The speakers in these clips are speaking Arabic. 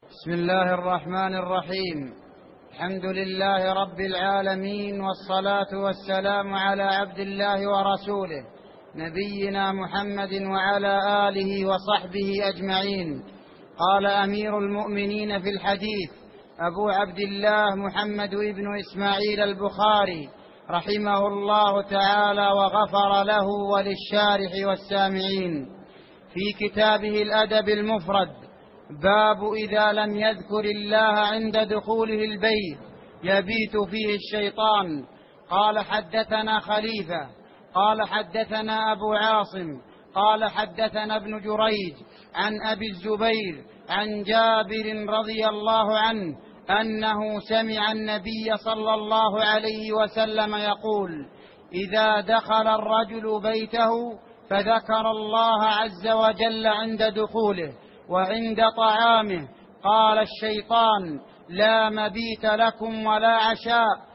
بسم الله الرحمن الرحيم. الحمد لله رب العالمين، والصلاة والسلام على عبد الله ورسوله نبينا محمد وعلى آله وصحبه أجمعين. قال أمير المؤمنين في الحديث أبو عبد الله محمد بن إسماعيل البخاري رحمه الله تعالى وغفر له وللشارح والسامعين في كتابه الأدب المفرد: باب إذا لم يذكر الله عند دخوله البيت يبيت فيه الشيطان. قال حدثنا خليفة قال حدثنا أبو عاصم قال حدثنا ابن جريج عن أبي الزبير عن جابر رضي الله عنه أنه سمع النبي صلى الله عليه وسلم يقول: إذا دخل الرجل بيته فذكر الله عز وجل عند دخوله وعند طعامه قال الشيطان: لا مبيت لكم ولا عشاء.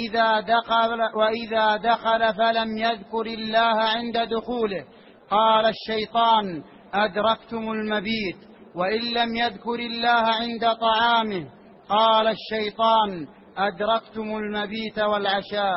وإذا دخل فلم يذكر الله عند دخوله قال الشيطان: أدركتم المبيت. وإن لم يذكر الله عند طعامه قال الشيطان: أدركتم المبيت والعشاء.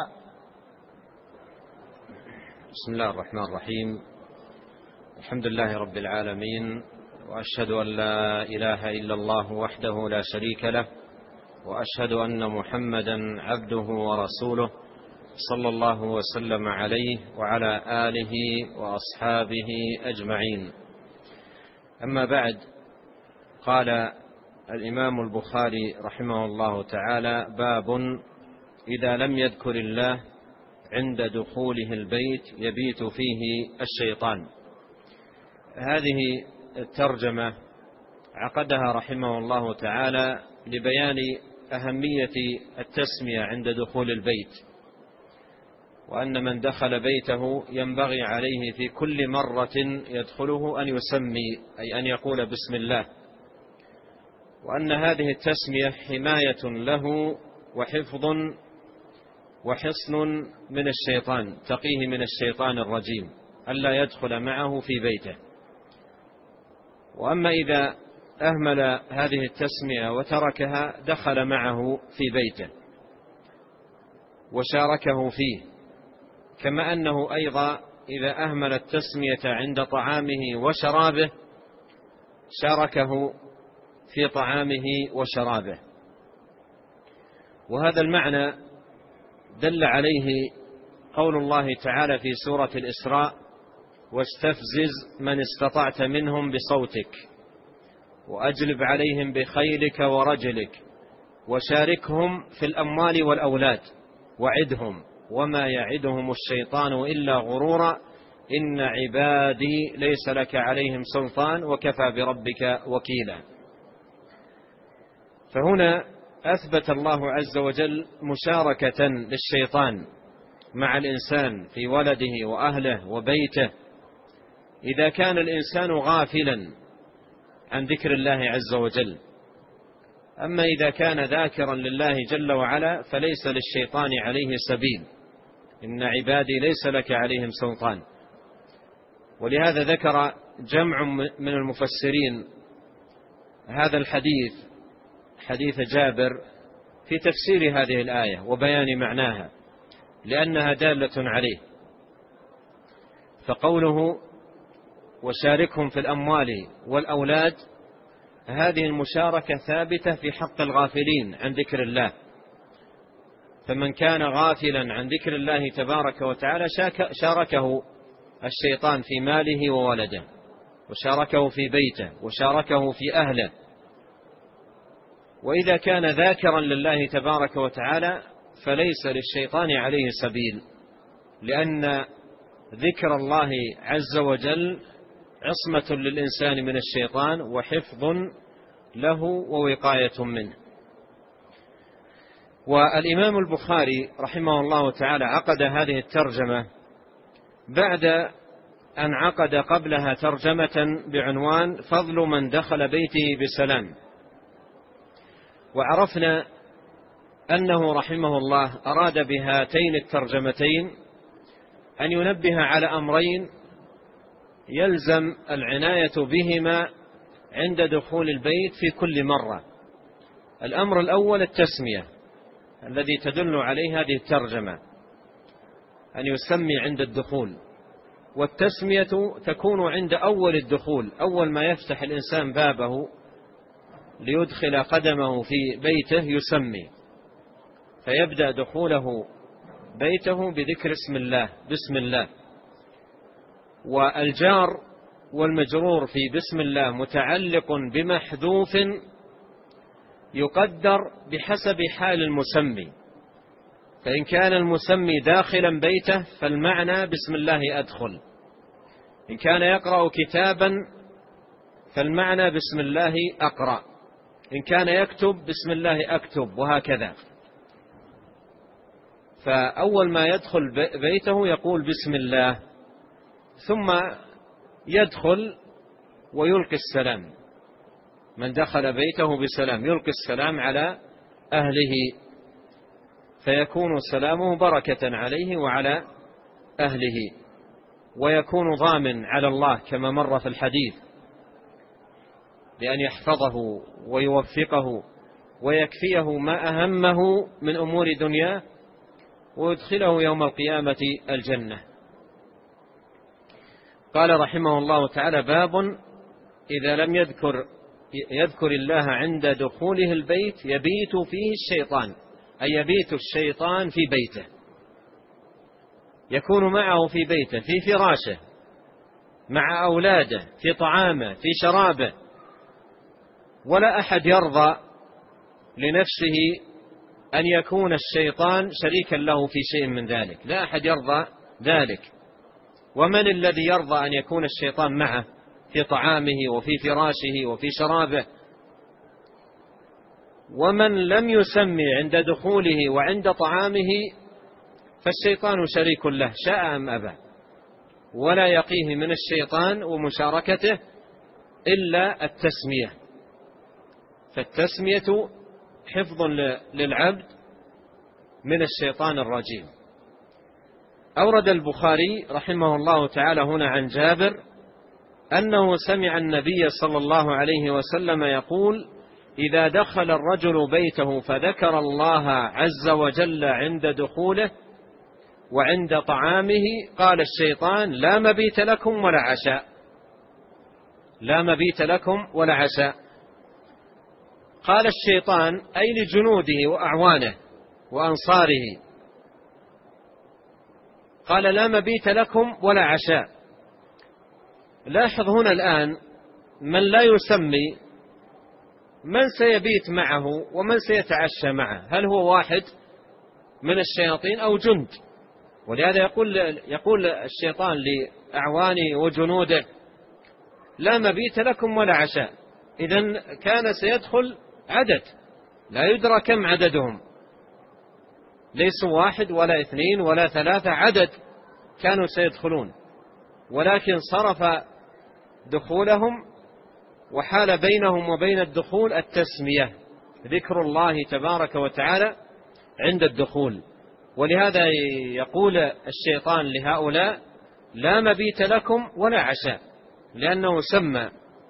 بسم الله الرحمن الرحيم. الحمد لله رب العالمين، وأشهد أن لا إله إلا الله وحده لا شريك له، وأشهد أن محمدا عبده ورسوله صلى الله وسلم عليه وعلى آله وأصحابه أجمعين. أما بعد، قال الإمام البخاري رحمه الله تعالى: باب إذا لم يذكر الله عند دخوله البيت يبيت فيه الشيطان. هذه الترجمة عقدها رحمه الله تعالى لبيان أهمية التسمية عند دخول البيت، وأن من دخل بيته ينبغي عليه في كل مرة يدخله أن يسمي، أي أن يقول بسم الله، وأن هذه التسمية حماية له وحفظ وحصن من الشيطان، تقيه من الشيطان الرجيم ألا يدخل معه في بيته. وأما إذا أهمل هذه التسمية وتركها دخل معه في بيته وشاركه فيه، كما أنه أيضا إذا أهمل التسمية عند طعامه وشرابه شاركه في طعامه وشرابه. وهذا المعنى دل عليه قول الله تعالى في سورة الإسراء: واستفزز من استطعت منهم بصوتك وأجلب عليهم بخيلك ورجلك وشاركهم في الأموال والأولاد وعدهم وما يعدهم الشيطان إلا غرورا إن عبادي ليس لك عليهم سلطان وكفى بربك وكيلا. فهنا أثبت الله عز وجل مشاركة للشيطان مع الإنسان في ولده وأهله وبيته إذا كان الإنسان غافلا عن ذكر الله عز وجل. أما إذا كان ذاكرا لله جل وعلا فليس للشيطان عليه سبيل، إن عبادي ليس لك عليهم سلطان. ولهذا ذكر جمع من المفسرين هذا الحديث، حديث جابر، في تفسير هذه الآية وبيان معناها، لأنها دالة عليه. فقوله وشاركهم في الأموال والأولاد، هذه المشاركة ثابتة في حق الغافلين عن ذكر الله. فمن كان غافلا عن ذكر الله تبارك وتعالى شاركه الشيطان في ماله وولده، وشاركه في بيته، وشاركه في أهله. وإذا كان ذاكرا لله تبارك وتعالى فليس للشيطان عليه سبيل، لأن ذكر الله عز وجل عصمة للإنسان من الشيطان وحفظ له ووقاية منه. والإمام البخاري رحمه الله تعالى عقد هذه الترجمة بعد أن عقد قبلها ترجمة بعنوان: فضل من دخل بيته بسلام. وعرفنا أنه رحمه الله أراد بهاتين الترجمتين أن ينبه على أمرين يلزم العناية بهما عند دخول البيت في كل مرة. الأمر الأول التسمية الذي تدل عليه هذه الترجمة، أن يسمي عند الدخول. والتسمية تكون عند أول الدخول، أول ما يفتح الإنسان بابه ليدخل قدمه في بيته يسمي، فيبدأ دخوله بيته بذكر اسم الله، بسم الله. والجار والمجرور في بسم الله متعلق بمحذوف يقدر بحسب حال المسمي، فإن كان المسمي داخلا بيته فالمعنى بسم الله أدخل، إن كان يقرأ كتابا فالمعنى بسم الله أقرأ، إن كان يكتب بسم الله أكتب، وهكذا. فأول ما يدخل بيته يقول بسم الله، ثم يدخل ويلقي السلام. من دخل بيته بسلام يلقي السلام على أهله، فيكون سلامه بركة عليه وعلى أهله، ويكون ضامن على الله كما مر في الحديث بأن يحفظه ويوفقه ويكفيه ما أهمه من أمور دنياه ويدخله يوم القيامة الجنة. قال رحمه الله تعالى: باب إذا لم يذكر الله عند دخوله البيت يبيت فيه الشيطان، أي يبيت الشيطان في بيته، يكون معه في بيته، في فراشه، مع أولاده، في طعامه، في شرابه. ولا أحد يرضى لنفسه أن يكون الشيطان شريكا له في شيء من ذلك، لا أحد يرضى ذلك. ومن الذي يرضى أن يكون الشيطان معه في طعامه وفي فراشه وفي شرابه؟ ومن لم يسمي عند دخوله وعند طعامه فالشيطان شريك له شاء أم أبى، ولا يقيه من الشيطان ومشاركته إلا التسمية. فالتسمية حفظ للعبد من الشيطان الرجيم. أورد البخاري رحمه الله تعالى هنا عن جابر أنه سمع النبي صلى الله عليه وسلم يقول: إذا دخل الرجل بيته فذكر الله عز وجل عند دخوله وعند طعامه قال الشيطان: لا مبيت لكم ولا عشاء، لا مبيت لكم ولا عشاء. قال الشيطان أي لجنوده وأعوانه وأنصاره، قال: لا مبيت لكم ولا عشاء. لاحظ هنا الآن من لا يسمي من سيبيت معه ومن سيتعشى معه، هل هو واحد من الشياطين أو جند؟ ولهذا يقول الشيطان لأعوانه وجنوده: لا مبيت لكم ولا عشاء. إذن كان سيدخل عدد لا يدرى كم عددهم، ليسوا واحد ولا اثنين ولا ثلاثة، عدد كانوا سيدخلون، ولكن صرف دخولهم وحال بينهم وبين الدخول التسمية، ذكر الله تبارك وتعالى عند الدخول. ولهذا يقول الشيطان لهؤلاء: لا مبيت لكم ولا عشاء، لأنه سمى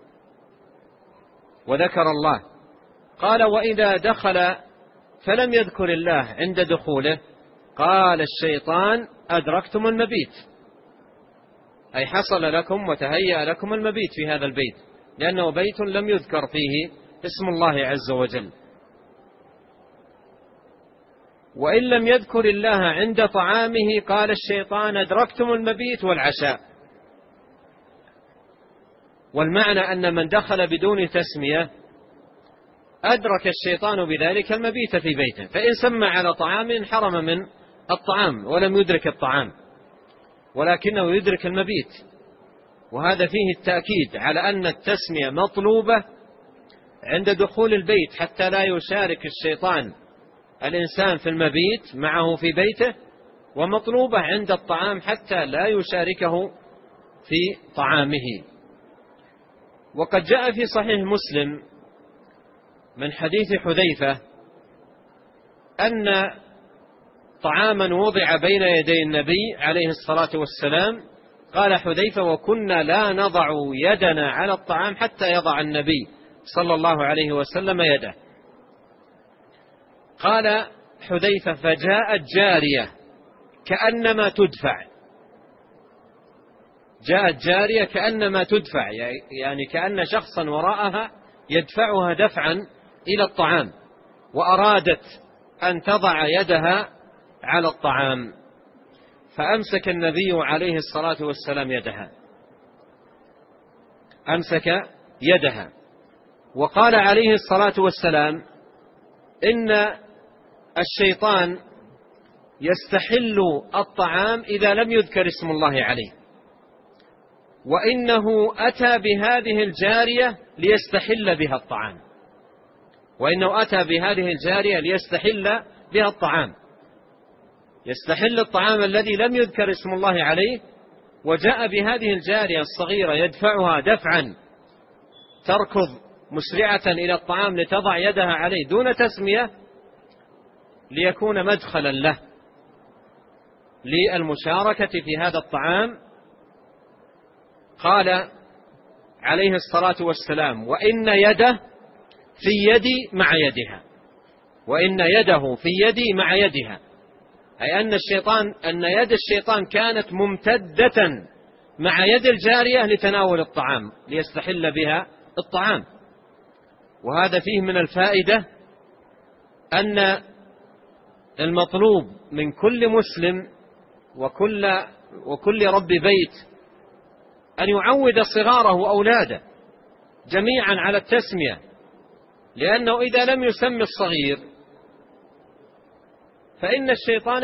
وذكر الله. قال: وإذا دخل فلم يذكر الله عند دخوله قال الشيطان: أدركتم المبيت، أي حصل لكم وتهيأ لكم المبيت في هذا البيت، لأنه بيت لم يذكر فيه اسم الله عز وجل. وإن لم يذكر الله عند طعامه قال الشيطان: أدركتم المبيت والعشاء. والمعنى أن من دخل بدون تسمية أدرك الشيطان بذلك المبيت في بيته، فإن سمى على طعام انحرم من الطعام ولم يدرك الطعام، ولكنه يدرك المبيت. وهذا فيه التأكيد على أن التسمية مطلوبة عند دخول البيت حتى لا يشارك الشيطان الإنسان في المبيت معه في بيته، ومطلوبة عند الطعام حتى لا يشاركه في طعامه. وقد جاء في صحيح مسلم من حديث حذيفة أن طعاما وضع بين يدي النبي عليه الصلاة والسلام قال حذيفة: وكنا لا نضع يدنا على الطعام حتى يضع النبي صلى الله عليه وسلم يده. قال حذيفة: فجاءت جارية كأنما تدفع. جاءت جارية كأنما تدفع، يعني كأن شخصا وراءها يدفعها دفعا إلى الطعام، وأرادت أن تضع يدها على الطعام، فأمسك النبي عليه الصلاة والسلام يدها، أمسك يدها، وقال عليه الصلاة والسلام: إن الشيطان يستحل الطعام إذا لم يذكر اسم الله عليه، وإنه أتى بهذه الجارية ليستحل بها الطعام، وإنه أتى بهذه الجارية ليستحل بها الطعام، يستحل الطعام الذي لم يذكر اسم الله عليه، وجاء بهذه الجارية الصغيرة يدفعها دفعا، تركض مسرعة إلى الطعام لتضع يدها عليه دون تسمية، ليكون مدخلا له للمشاركة في هذا الطعام. قال عليه الصلاة والسلام: وإن يده في يدي مع يدها، وإن يده في يدي مع يدها، أي أن يد الشيطان كانت ممتدة مع يد الجارية لتناول الطعام ليستحل بها الطعام. وهذا فيه من الفائدة أن المطلوب من كل مسلم وكل رب بيت أن يعود صغاره وأولاده جميعا على التسمية، لأنه إذا لم يسمي الصغير فإن الشيطان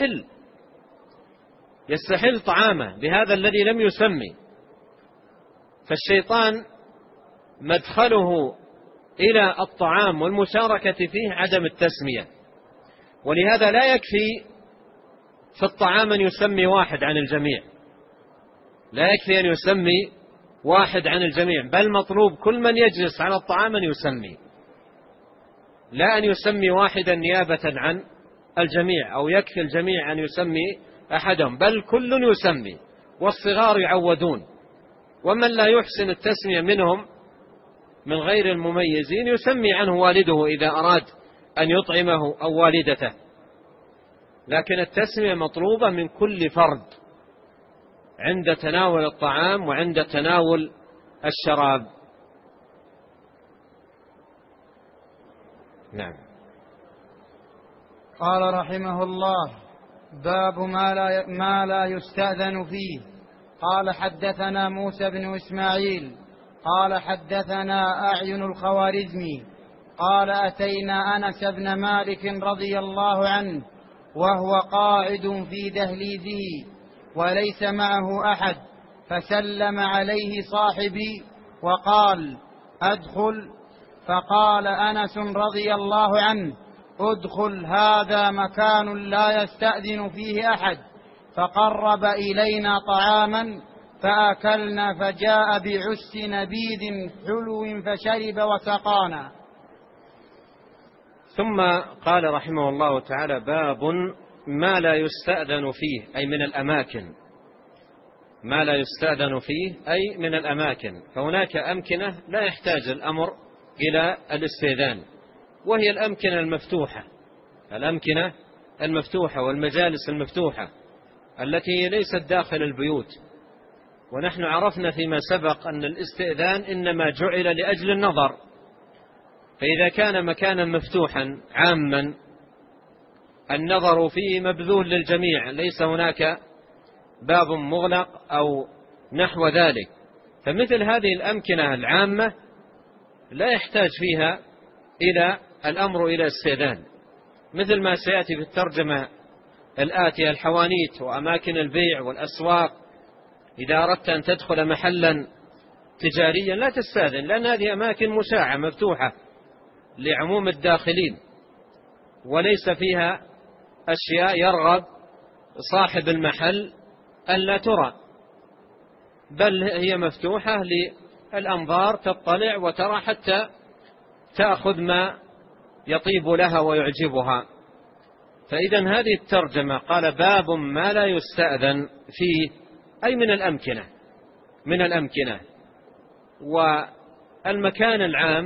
يستحل طعامه بهذا الذي لم يسمي. فالشيطان مدخله إلى الطعام والمشاركة فيه عدم التسمية، ولهذا لا يكفي في الطعام أن يسمي واحد عن الجميع، لا يكفي أن يسمي واحد عن الجميع، بل مطلوب كل من يجلس على الطعام أن يسمي، لا أن يسمي واحدا نيابة عن الجميع، أو يكفي الجميع أن يسمي أحدهم، بل كل يسمي، والصغار يعودون، ومن لا يحسن التسمية منهم من غير المميزين يسمي عنه والده إذا أراد أن يطعمه أو والدته، لكن التسمية مطلوبة من كل فرد عند تناول الطعام وعند تناول الشراب. نعم. قال رحمه الله: باب ما لا يستأذن فيه. قال: حدثنا موسى بن إسماعيل قال: حدثنا أعين الخوارزمي قال: أتينا أنس بن مالك رضي الله عنه وهو قاعد في دهليزه وليس معه أحد، فسلم عليه صاحبي وقال: أدخل. فقال أنس رضي الله عنه: أدخل، هذا مكان لا يستأذن فيه أحد. فقرب إلينا طعاما فأكلنا، فجاء بعس نبيذ حلو فشرب وسقانا. ثم قال رحمه الله تعالى: باب ما لا يستأذن فيه، أي من الأماكن، ما لا يستأذن فيه أي من الأماكن. فهناك أمكنة لا يحتاج الأمر إلى الاستئذان، وهي الأمكنة المفتوحة، الأمكنة المفتوحة والمجالس المفتوحة التي ليست داخل البيوت. ونحن عرفنا فيما سبق أن الاستئذان إنما جعل لأجل النظر، فإذا كان مكانا مفتوحا عاما النظر فيه مبذول للجميع، ليس هناك باب مغلق أو نحو ذلك، فمثل هذه الأمكنة العامة لا يحتاج فيها إلى الأمر إلى استئذان، مثل ما سيأتي في الترجمة الآتية: الحوانيت وأماكن البيع والأسواق. إذا أردت أن تدخل محلا تجاريا لا تستأذن، لأن هذه أماكن مشاعة مفتوحة لعموم الداخلين، وليس فيها أشياء يرغب صاحب المحل أن لا ترى، بل هي مفتوحة للأنظار تطلع وترى حتى تأخذ ما يطيب لها ويعجبها. فإذا هذه الترجمة قال: باب ما لا يستأذن فيه، أي من الأمكنة. والمكان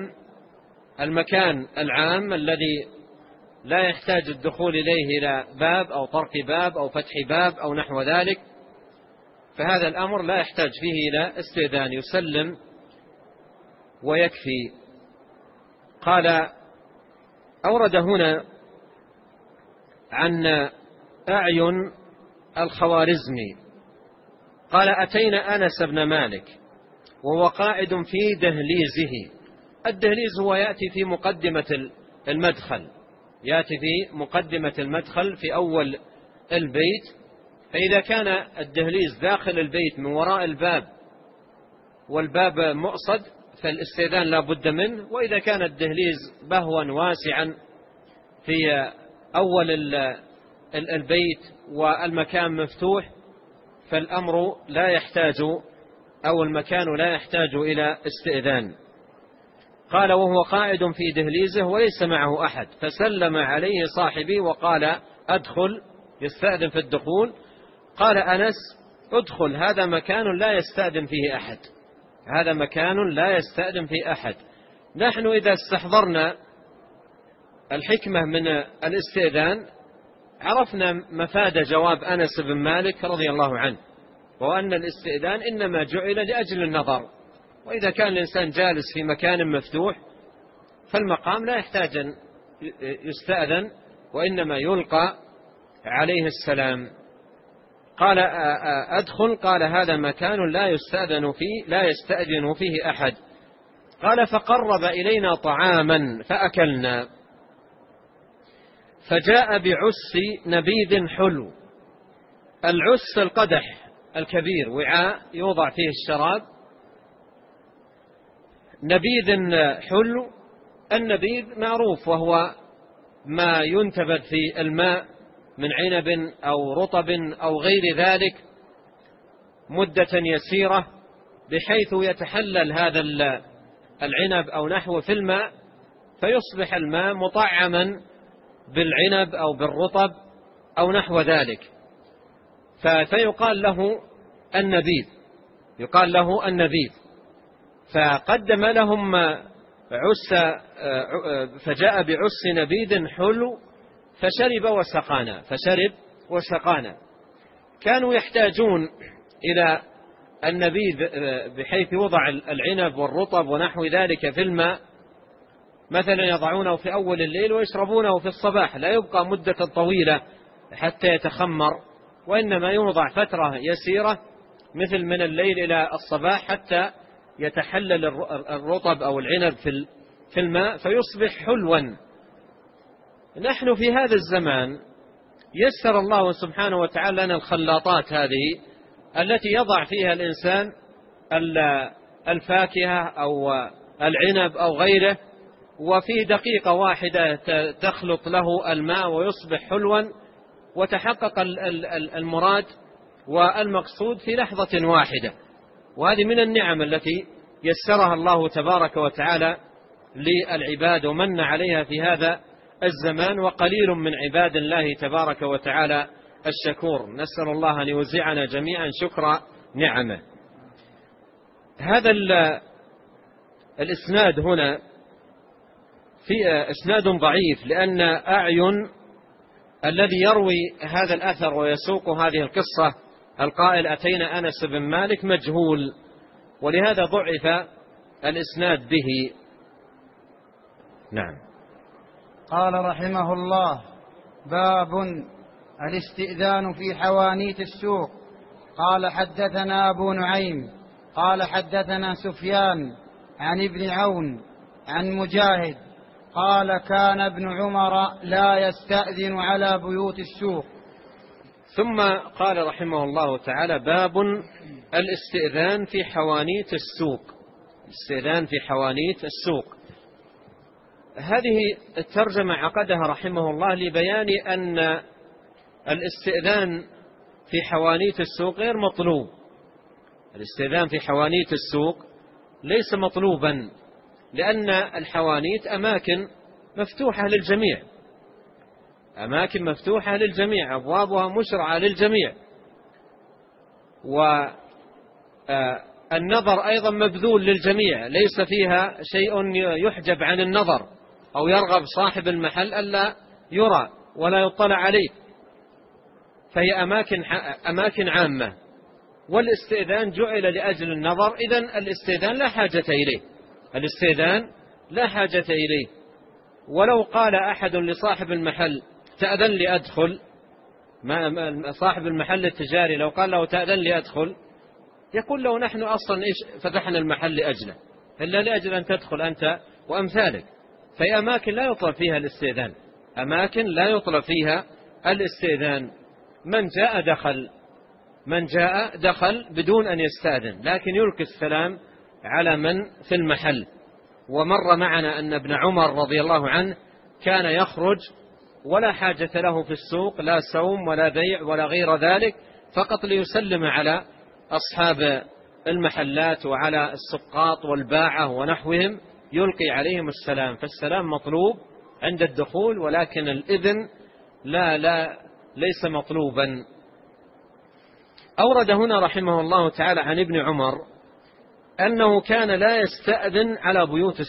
العام الذي لا يحتاج الدخول إليه إلى باب أو طرق باب أو فتح باب أو نحو ذلك، فهذا الأمر لا يحتاج فيه إلى استئذان، يسلم ويكفي. قال أورد هنا عن أعين الخوارزمي قال: أتينا أنس بن مالك وهو قاعد في دهليزه. الدهليز هو يأتي في مقدمة المدخل في أول البيت، فإذا كان الدهليز داخل البيت من وراء الباب والباب مؤصد فالاستئذان لا بد منه، وإذا كان الدهليز بهوا واسعا في أول البيت والمكان مفتوح فالأمر لا يحتاج أو المكان لا يحتاج إلى استئذان. قال: وهو قاعد في دهليزه وليس معه أحد، فسلم عليه صاحبي وقال: أدخل، يستأذن في الدخول. قال أنس: أدخل، هذا مكان لا يستأذن فيه أحد. نحن إذا استحضرنا الحكمة من الاستئذان عرفنا مفاد جواب أنس بن مالك رضي الله عنه، وأن الاستئذان إنما جعل لأجل النظر، وإذا كان الإنسان جالس في مكان مفتوح فالمقام لا يحتاج أن يستأذن، وإنما يلقى عليه السلام. قال: أدخل، قال: هذا مكان لا يستأذن فيه أحد. قال: فقرب إلينا طعاما فأكلنا، فجاء بعس نبيذ حلو. العس القدح الكبير، وعاء يوضع فيه الشراب. نبيذ حلو، النبيذ معروف وهو ما ينتبذ في الماء من عنب أو رطب أو غير ذلك مدة يسيرة، بحيث يتحلل هذا العنب أو نحوه في الماء، فيصبح الماء مطعما بالعنب أو بالرطب أو نحو ذلك، فيقال له النبيذ. فقدم لهم فجاء بعس نبيذ حلو فشرب وسقانا. كانوا يحتاجون إلى النبيذ بحيث يوضع العنب والرطب ونحو ذلك في الماء، مثلا يضعونه في أول الليل ويشربونه في الصباح، لا يبقى مدة طويلة حتى يتخمر، وإنما يوضع فترة يسيرة مثل من الليل إلى الصباح حتى يتحلل الرطب أو العنب في الماء فيصبح حلوا. نحن في هذا الزمان يسر الله سبحانه وتعالى لنا الخلاطات هذه التي يضع فيها الإنسان الفاكهة أو العنب أو غيره، وفي دقيقة واحدة تخلط له الماء ويصبح حلوا، وتحقق المراد والمقصود في لحظة واحدة. وهذه من النعم التي يسرها الله تبارك وتعالى للعباد ومن عليها في هذا الزمان، وقليل من عباد الله تبارك وتعالى الشكور. نسأل الله أن يوزعنا جميعا شكر نعمه. هذا الإسناد هنا في إسناد ضعيف، لأن أعين الذي يروي هذا الأثر ويسوق هذه القصة القائل أتينا أنس بن مالك مجهول، ولهذا ضعف الإسناد به. نعم. قال رحمه الله: باب الاستئذان في حوانيت السوق. قال: حدثنا أبو نعيم قال: حدثنا سفيان عن ابن عون عن مجاهد قال: كان ابن عمر لا يستأذن على بيوت السوق. ثم قال رحمه الله تعالى: باب الاستئذان في حوانيت السوق. الاستئذان في حوانيت السوق، هذه الترجمة عقدها رحمه الله لبيان أن الاستئذان في حوانيت السوق غير مطلوب. الاستئذان في حوانيت السوق ليس مطلوبا، لأن الحوانيت أماكن مفتوحة للجميع، أبوابها مشرعة للجميع، والنظر أيضا مبذول للجميع، ليس فيها شيء يحجب عن النظر أو يرغب صاحب المحل ألا يرى ولا يطلع عليه، فهي أماكن عامة، والاستئذان جعل لأجل النظر، إذن الاستئذان لا حاجة إليه. ولو قال أحد لصاحب المحل تأذن لي أدخل، صاحب المحل التجاري لو قال له تأذن لي أدخل، يقول له نحن أصلا فتحنا المحل لأجله، إلا لأجل أن تدخل أنت وأمثالك. في أماكن لا يطلب فيها الاستئذان، من جاء دخل بدون أن يستأذن، لكن يلقي السلام على من في المحل. ومر معنا أن ابن عمر رضي الله عنه كان يخرج ولا حاجة له في السوق، لا سوم ولا بيع ولا غير ذلك، فقط ليسلم على أصحاب المحلات وعلى السقاط والباعة ونحوهم، يلقي عليهم السلام. فالسلام مطلوب عند الدخول، ولكن الإذن ليس مطلوبا. أورد هنا رحمه الله تعالى عن ابن عمر أنه كان لا يستأذن على بيوت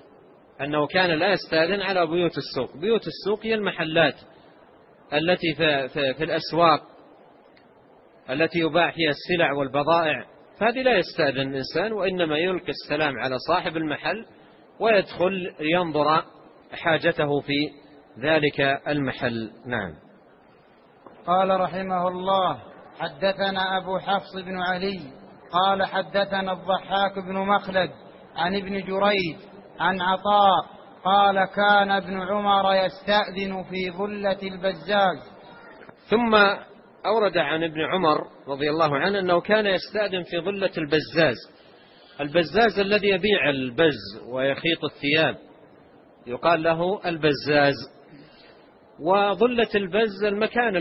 السوق. بيوت السوق هي المحلات التي في الأسواق التي يباع فيها السلع والبضائع، فهذه لا يستأذن الإنسان، وإنما يلقي السلام على صاحب المحل ويدخل لينظر حاجته في ذلك المحل. نعم. قال رحمه الله: حدثنا أبو حفص بن علي قال حدثنا الضحاك بن مخلد عن ابن جريج عن عطاء قال كان ابن عمر يستأذن في ظلة البزاز. ثم أورد عن ابن عمر رضي الله عنه أنه كان يستأذن في ظلة البزاز الذي يبيع البز ويخيط الثياب، يقال له البزاز. وظلة البز المكان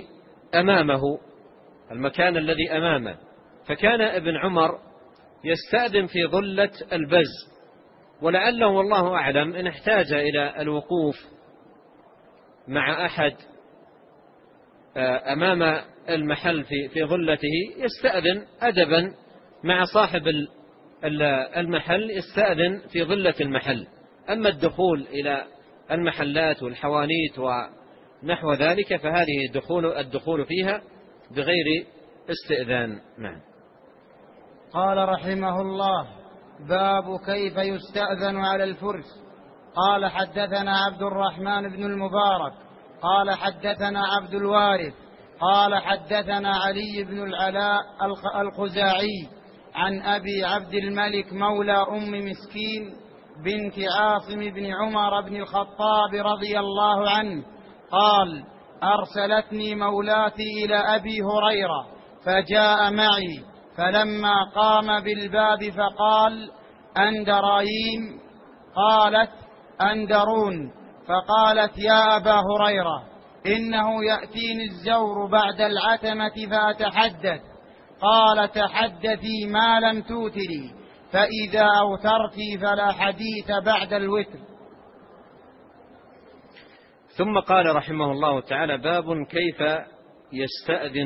الذي أمامه، فكان ابن عمر يستأذن في ظلة البز، ولعله والله أعلم إن احتاج إلى الوقوف مع أحد أمام المحل في ظلته يستأذن أدبا مع صاحب المحل، يستأذن في ظلة المحل. أما الدخول إلى المحلات والحوانيت ونحو ذلك فهذه الدخول فيها بغير استئذان. نعم. قال رحمه الله: باب كيف يستأذن على الفرس. قال حدثنا عبد الرحمن بن المبارك قال حدثنا عبد الوارث قال حدثنا علي بن العلاء الخزاعي عن أبي عبد الملك مولى أم مسكين بنت عاصم بن عمر بن الخطاب رضي الله عنه قال: أرسلتني مولاتي إلى أبي هريرة فجاء معي، فلما قام بالباب فقال: أندرايم؟ قالت: أندرون. فقالت: يا أبا هريرة، إنه يأتيني الزور بعد العتمة فأتحدث. قال: تحدثي ما لم توتري، فإذا أوترتي فلا حديث بعد الوتر. ثم قال رحمه الله تعالى: باب كيف يستأذن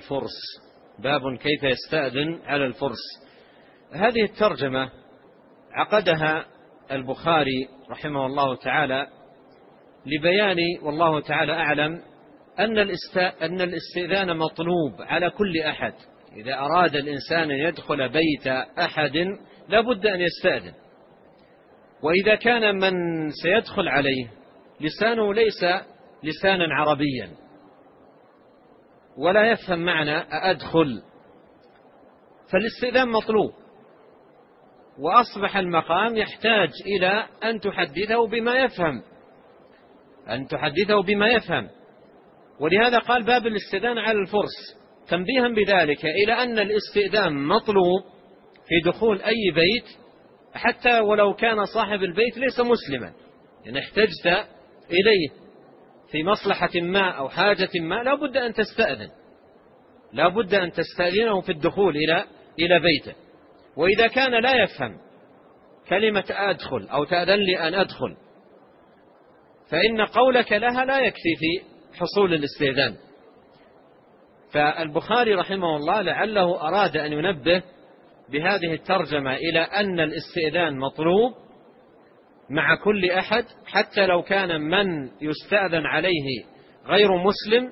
على الفرس. هذه الترجمة عقدها البخاري رحمه الله تعالى لبيان والله تعالى أعلم أن الاستئذان مطلوب على كل أحد. إذا أراد الإنسان أن يدخل بيت أحد لا بد أن يستأذن، وإذا كان من سيدخل عليه لسانه ليس لسانا عربيا ولا يفهم معنى أدخل، فالاستئذان مطلوب، وأصبح المقام يحتاج إلى أن تحدثه بما يفهم. ولهذا قال: باب الاستئذان على الفرس، تنبيها بذلك إلى أن الاستئذان مطلوب في دخول أي بيت، حتى ولو كان صاحب البيت ليس مسلما، إن احتجت إليه في مصلحة ما أو حاجة ما لا بد أن تستأذنه في الدخول إلى بيته. وإذا كان لا يفهم كلمة أدخل أو تأذن لي أن أدخل، فإن قولك لها لا يكفي في حصول الاستئذان. فالبخاري رحمه الله لعله أراد أن ينبه بهذه الترجمة إلى أن الاستئذان مطلوب مع كل أحد، حتى لو كان من يستأذن عليه غير مسلم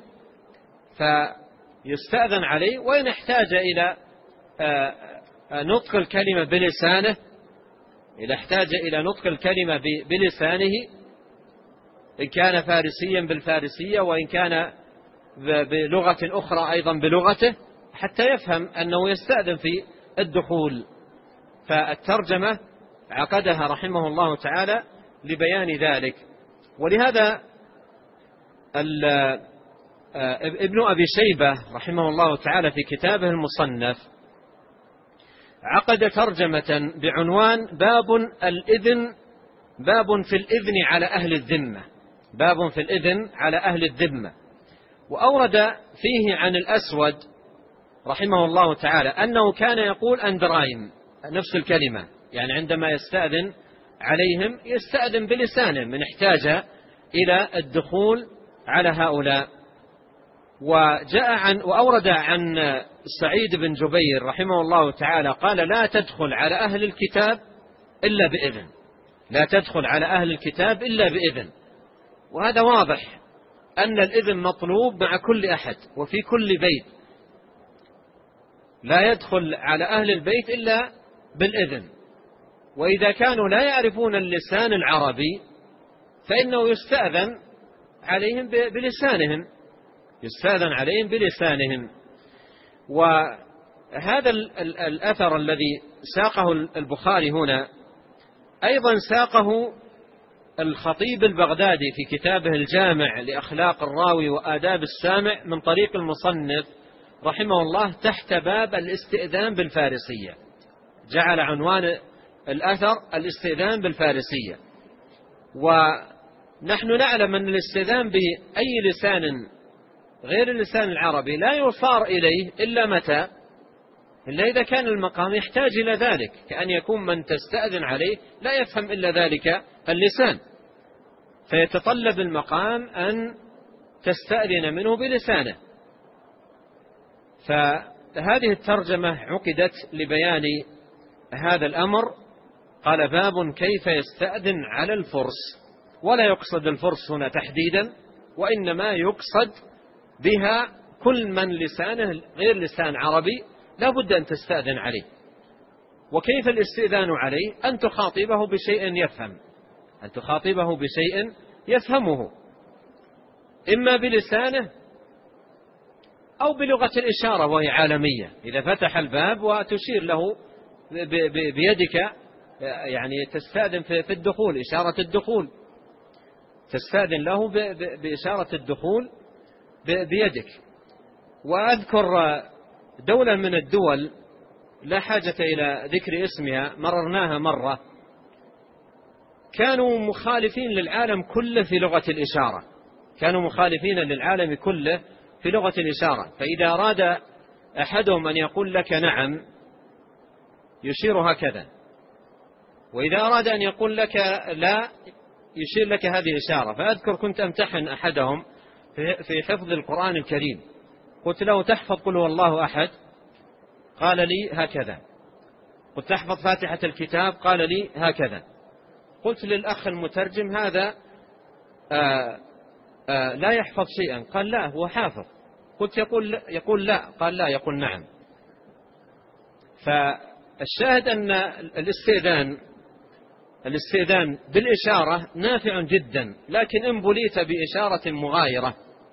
فيستأذن عليه، وإن احتاج إلى نطق الكلمة بلسانه، إذا احتاج إلى نطق الكلمة بلسانه إن كان فارسيا بالفارسية، وإن كان بلغة أخرى أيضا بلغته، حتى يفهم أنه يستأذن في الدخول. فالترجمة عقدها رحمه الله تعالى لبيان ذلك. ولهذا ابن أبي شيبة رحمه الله تعالى في كتابه المصنف عقد ترجمة بعنوان باب في الإذن على أهل الذمة، باب في الإذن على أهل الذمة. وأورد فيه عن الأسود رحمه الله تعالى أنه كان يقول أندرايم، نفس الكلمة، يعني عندما يستأذن عليهم يستأذن بلسانه من احتاج إلى الدخول على هؤلاء. وأورد عن سعيد بن جبير رحمه الله تعالى قال لا تدخل على أهل الكتاب إلا بإذن، لا تدخل على أهل الكتاب إلا بإذن. وهذا واضح أن الإذن مطلوب مع كل أحد وفي كل بيت، لا يدخل على أهل البيت إلا بالإذن. وإذا كانوا لا يعرفون اللسان العربي فإنه يستأذن عليهم بلسانهم، يستأذن عليهم بلسانهم. وهذا الأثر الذي ساقه البخاري هنا أيضا ساقه الخطيب البغدادي في كتابه الجامع لأخلاق الراوي وآداب السامع من طريق المصنف رحمه الله تحت باب الاستئذان بالفارسية، جعل عنوان الأثر الاستئذان بالفارسية. ونحن نعلم أن الاستئذان بأي لسان غير اللسان العربي لا يصار إليه إلا متى؟ إلا إذا كان المقام يحتاج إلى ذلك، كأن يكون من تستأذن عليه لا يفهم إلا ذلك اللسان، فيتطلب المقام أن تستأذن منه بلسانه. فهذه الترجمة عقدت لبيان هذا الأمر. قال باب كيف يستأذن على الفرس، ولا يقصد الفرس هنا تحديدا، وإنما يقصد بها كل من لسانه غير لسان عربي لا بد أن تستأذن عليه. وكيف الاستئذان عليه؟ أن تخاطبه بشيء يفهم، أن تخاطبه بشيء يفهمه، إما بلسانه أو بلغة الإشارة وهي عالمية. إذا فتح الباب وتشير له بيدك، يعني تستأذن في الدخول، إشارة الدخول، تستأذن له بإشارة الدخول بيدك. وأذكر دولة من الدول لا حاجة إلى ذكر اسمها مررناها مرة، كانوا مخالفين للعالم كله في لغة الإشارة، كانوا مخالفين للعالم كله في لغة الإشارة. فإذا أراد أحدهم أن يقول لك نعم يشير هكذا، وإذا أراد أن يقول لك لا يشير لك هذه الإشارة. فأذكر كنت أمتحن أحدهم في حفظ القرآن الكريم، قلت له تحفظ قل هو الله أحد؟ قال لي هكذا. قلت تحفظ فاتحة الكتاب؟ قال لي هكذا. قلت للأخ المترجم هذا لا يحفظ شيئا، قال لا هو حافظ. قلت يقول لا، قال لا يقول نعم. فالشاهد أن الاستئذان بالإشارة نافع جدا، لكن إن بليت بإشارة مغايرة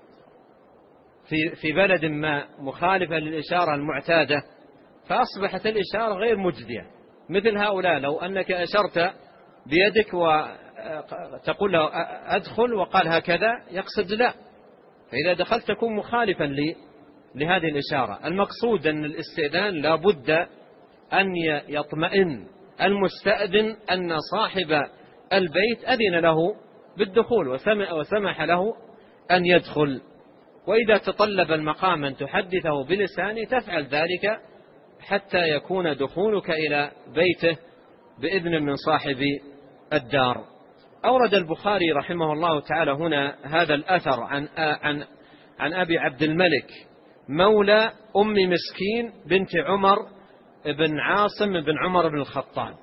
في بلد ما مخالفة للإشارة المعتادة فأصبحت الإشارة غير مجدية. مثل هؤلاء لو أنك أشرت بيدك وتقول له أدخل وقال هكذا يقصد لا، فإذا دخلت تكون مخالفا لهذه الإشارة. المقصود أن الاستئذان لا بد أن يطمئن المستأذن أن صاحب البيت أذن له بالدخول وسمح له أن يدخل. وإذا تطلب المقام أن تحدثه بلسانه تفعل ذلك حتى يكون دخولك إلى بيته بإذن من صاحب الدار. أورد البخاري رحمه الله تعالى هنا هذا الأثر عن أبي عبد الملك مولى أم مسكين بنت عمر بن عاصم بن عمر بن الخطاب.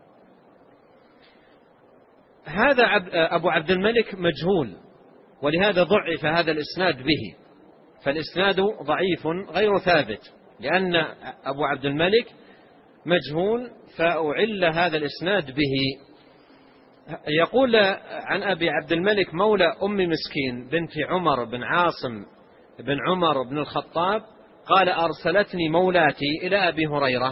هذا أبو عبد الملك مجهول، ولهذا ضعف هذا الإسناد به، فالإسناد ضعيف غير ثابت لأن أبو عبد الملك مجهول، فأعل هذا الإسناد به. يقول عن أبي عبد الملك مولى أم مسكين بنت عمر بن عاصم بن عمر بن الخطاب قال: أرسلتني مولاتي إلى أبي هريرة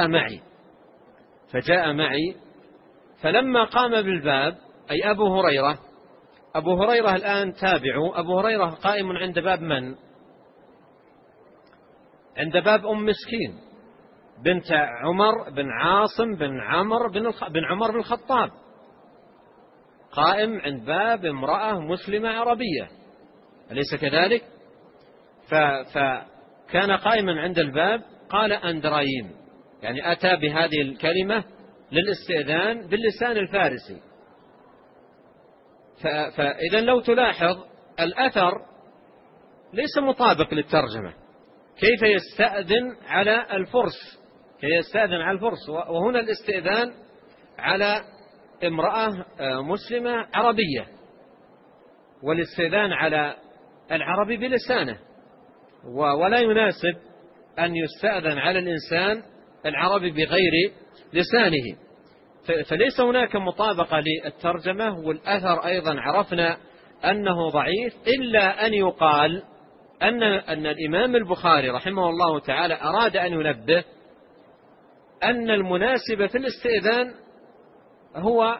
فجاء معي فلما قام بالباب، أي أبو هريرة الآن تابعوا، أبو هريرة قائم عند باب من؟ عند باب أم مسكين بنت عمر بن عاصم بن عمر بن الخطاب، قائم عند باب امرأة مسلمة عربية، أليس كذلك؟ فكان قائما عند الباب، قال أندرايم، يعني أتى بهذه الكلمة للاستئذان باللسان الفارسي. فإذا لو تلاحظ الأثر ليس مطابق للترجمة، كيف يستأذن على الفرس، وهنا الاستئذان على امرأة مسلمة عربية، والاستئذان على العربي بلسانه، ولا يناسب أن يستأذن على الإنسان العربي بغير لسانه، فليس هناك مطابقة للترجمة. والأثر أيضا عرفنا أنه ضعيف، إلا أن يقال أن الإمام البخاري رحمه الله تعالى أراد أن ينبه أن المناسب في الاستئذان هو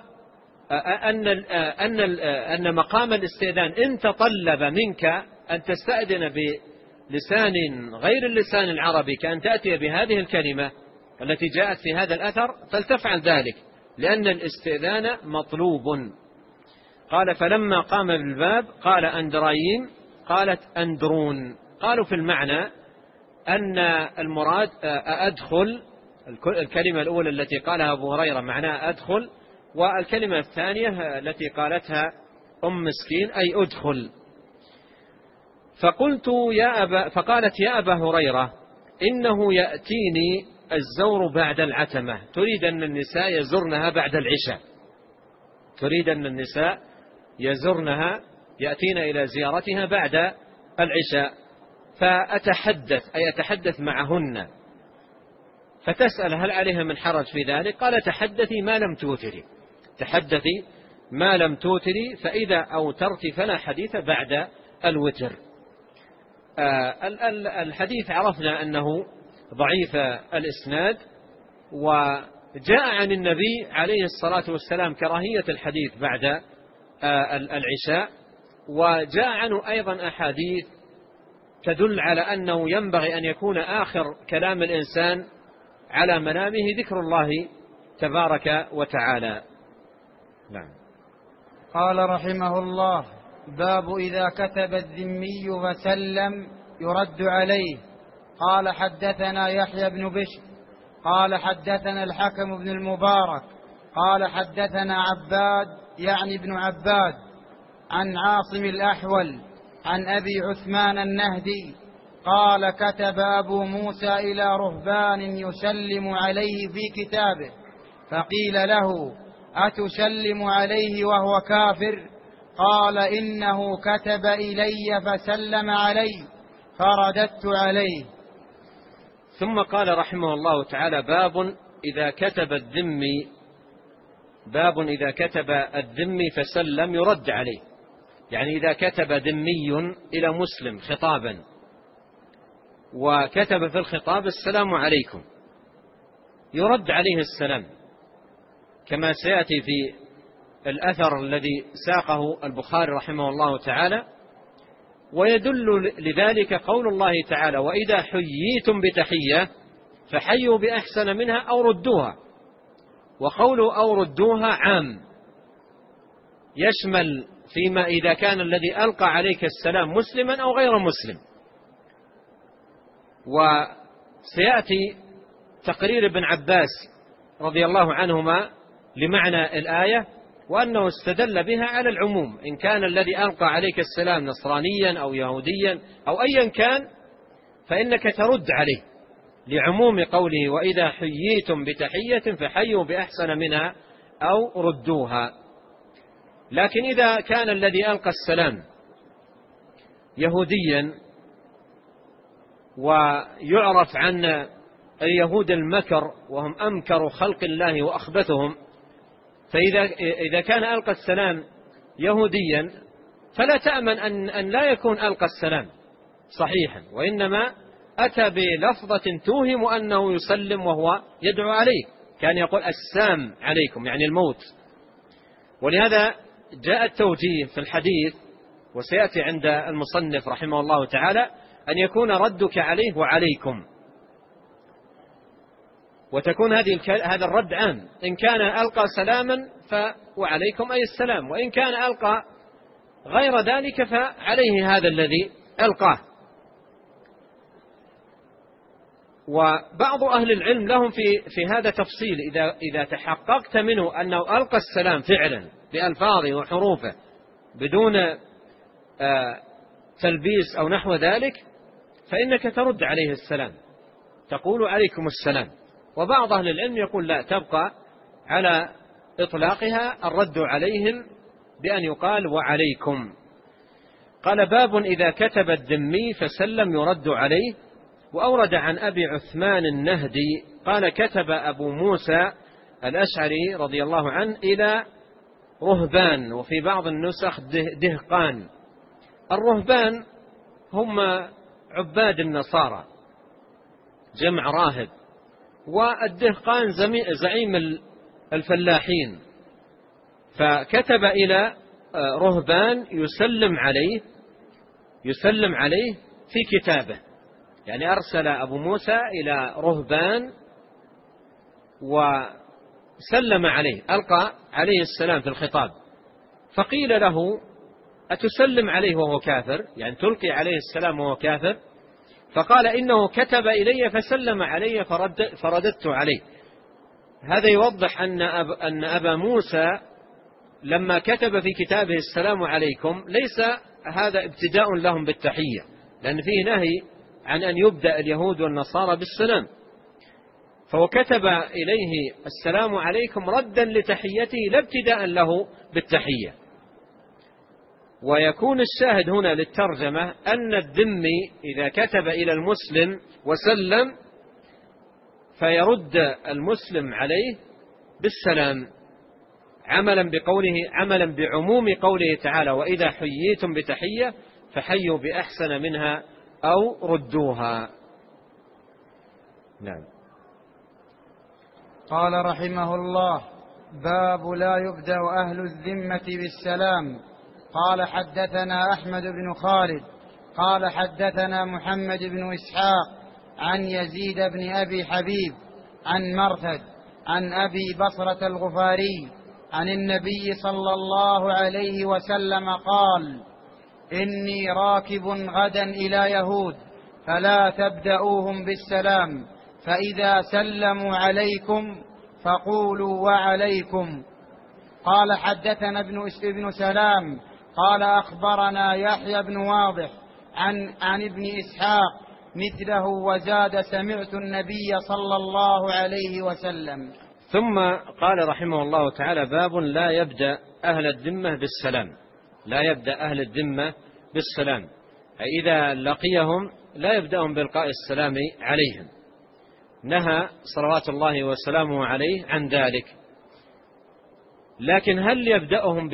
أن مقام الاستئذان إن تطلب منك أن تستأذن بلسان غير اللسان العربي، كأن تأتي بهذه الكلمة التي جاءت في هذا الأثر، فلتفعل ذلك، لأن الاستئذان مطلوب. قال: فلما قام بالباب قال أندرايم، قالت أندرون. قالوا في المعنى أن المراد أدخل، الكلمة الأولى التي قالها أبو هريرة معناها أدخل، والكلمة الثانية التي قالتها أم مسكين أي أدخل. فقالت: يا أبا هريرة، إنه يأتيني الزور بعد العتمة، تريد أن النساء يزرنها بعد العشاء، يأتين إلى زيارتها بعد العشاء، أتحدث معهن، فتسأل هل عليها من حرج في ذلك؟ قال: تحدثي ما لم توتري، فإذا أوترت فلا حديث بعد الوتر. الحديث عرفنا أنه ضعيف الإسناد، وجاء عن النبي عليه الصلاة والسلام كراهية الحديث بعد العشاء، وجاء عنه أيضا أحاديث تدل على أنه ينبغي أن يكون آخر كلام الإنسان على منامه ذكر الله تبارك وتعالى. نعم. قال رحمه الله: باب إذا كتب الذمي فسلم يرد عليه. قال: حدثنا يحيى بن بشر قال حدثنا الحكم بن المبارك قال حدثنا عباد يعني بن عباد عن عاصم الأحول عن أبي عثمان النهدي قال: كتب أبو موسى إلى رهبان يسلم عليه في كتابه، فقيل له: أتسلم عليه وهو كافر؟ قال: إنه كتب إلي فسلم علي فرددت عليه. ثم قال رحمه الله تعالى: باب إذا كتب الذمي فسلم يرد عليه، يعني إذا كتب ذمي إلى مسلم خطابا وكتب في الخطاب: السلام عليكم، يرد عليه السلام، كما سيأتي في الأثر الذي ساقه البخاري رحمه الله تعالى. ويدل لذلك قول الله تعالى: وإذا حييتم بتحية فحيوا بأحسن منها أو ردوها. وقوله أو ردوها عام، يشمل فيما إذا كان الذي ألقى عليك السلام مسلما أو غير مسلم. وسيأتي تقرير ابن عباس رضي الله عنهما لمعنى الآية، وأنه استدل بها على العموم، إن كان الذي ألقى عليك السلام نصرانيا أو يهوديا أو أيا كان، فإنك ترد عليه لعموم قوله وإذا حييتم بتحية فحيوا بأحسن منها أو ردوها. لكن إذا كان الذي ألقى السلام يهوديا ويعرف عن اليهود المكر وهم أمكر خلق الله وأخبثهم، فإذا كان ألقى السلام يهوديا فلا تأمن أن لا يكون ألقى السلام صحيحا، وإنما أتى بلفظة توهم أنه يسلم وهو يدعو عليه، كان يقول السام عليكم يعني الموت. ولهذا جاء التوجيه في الحديث وسيأتي عند المصنف رحمه الله تعالى أن يكون ردك عليه وعليكم، وتكون هذا الرد عام، إن كان ألقى سلاما وعليكم أي السلام، وإن كان ألقى غير ذلك فعليه هذا الذي ألقاه. وبعض أهل العلم لهم في هذا تفصيل، إذا تحققت منه أنه ألقى السلام فعلا بألفاظه وحروفه بدون تلبيس أو نحو ذلك فإنك ترد عليه السلام، تقول عليكم السلام. وبعض أهل العلم يقول لا، تبقى على إطلاقها الرد عليهم بأن يقال وعليكم. قال باب إذا كتب الذمي فسلم يرد عليه. وأورد عن أبي عثمان النهدي قال كتب أبو موسى الأشعري رضي الله عنه إلى رهبان، وفي بعض النسخ دهقان. الرهبان هم عباد النصارى جمع راهب، والدهقان زعيم الفلاحين. فكتب إلى رهبان يسلم عليه في كتابه، يعني أرسل أبو موسى إلى رهبان وسلم عليه، ألقى عليه السلام في الخطاب. فقيل له أتسلم عليه وهو كافر، يعني تلقي عليه السلام وهو كافر؟ فقال إنه كتب إلي فسلم علي فرددت عليه. هذا يوضح أن أبا موسى لما كتب في كتابه السلام عليكم ليس هذا ابتداء لهم بالتحية، لأن فيه نهي عن أن يبدأ اليهود والنصارى بالسلام، فهو كتب إليه السلام عليكم ردا لتحيته لا ابتداء له بالتحية. ويكون الشاهد هنا للترجمة أن الذمي إذا كتب إلى المسلم وسلم فيرد المسلم عليه بالسلام عملا بعموم قوله تعالى وإذا حييتم بتحية فحيوا بأحسن منها أو ردوها. نعم. قال رحمه الله باب لا يبدأ أهل الذمة بالسلام. قال حدثنا أحمد بن خالد قال حدثنا محمد بن إسحاق عن يزيد بن أبي حبيب عن مرثد عن أبي بصرة الغفاري عن النبي صلى الله عليه وسلم قال إني راكب غدا إلى يهود فلا تبدأوهم بالسلام، فإذا سلموا عليكم فقولوا وعليكم. قال حدثنا ابن سلام قال أخبرنا يحيى بن واضح عن ابن إسحاق مثله وزاد سمعت النبي صلى الله عليه وسلم. ثم قال رحمه الله تعالى باب لا يبدأ أهل الذمة بالسلام. لا يبدأ أهل الذمة بالسلام، أي إذا لقيهم لا يبدأهم بإلقاء السلام عليهم، نهى صلوات الله وسلامه عليه عن ذلك. لكن هل يبدأهم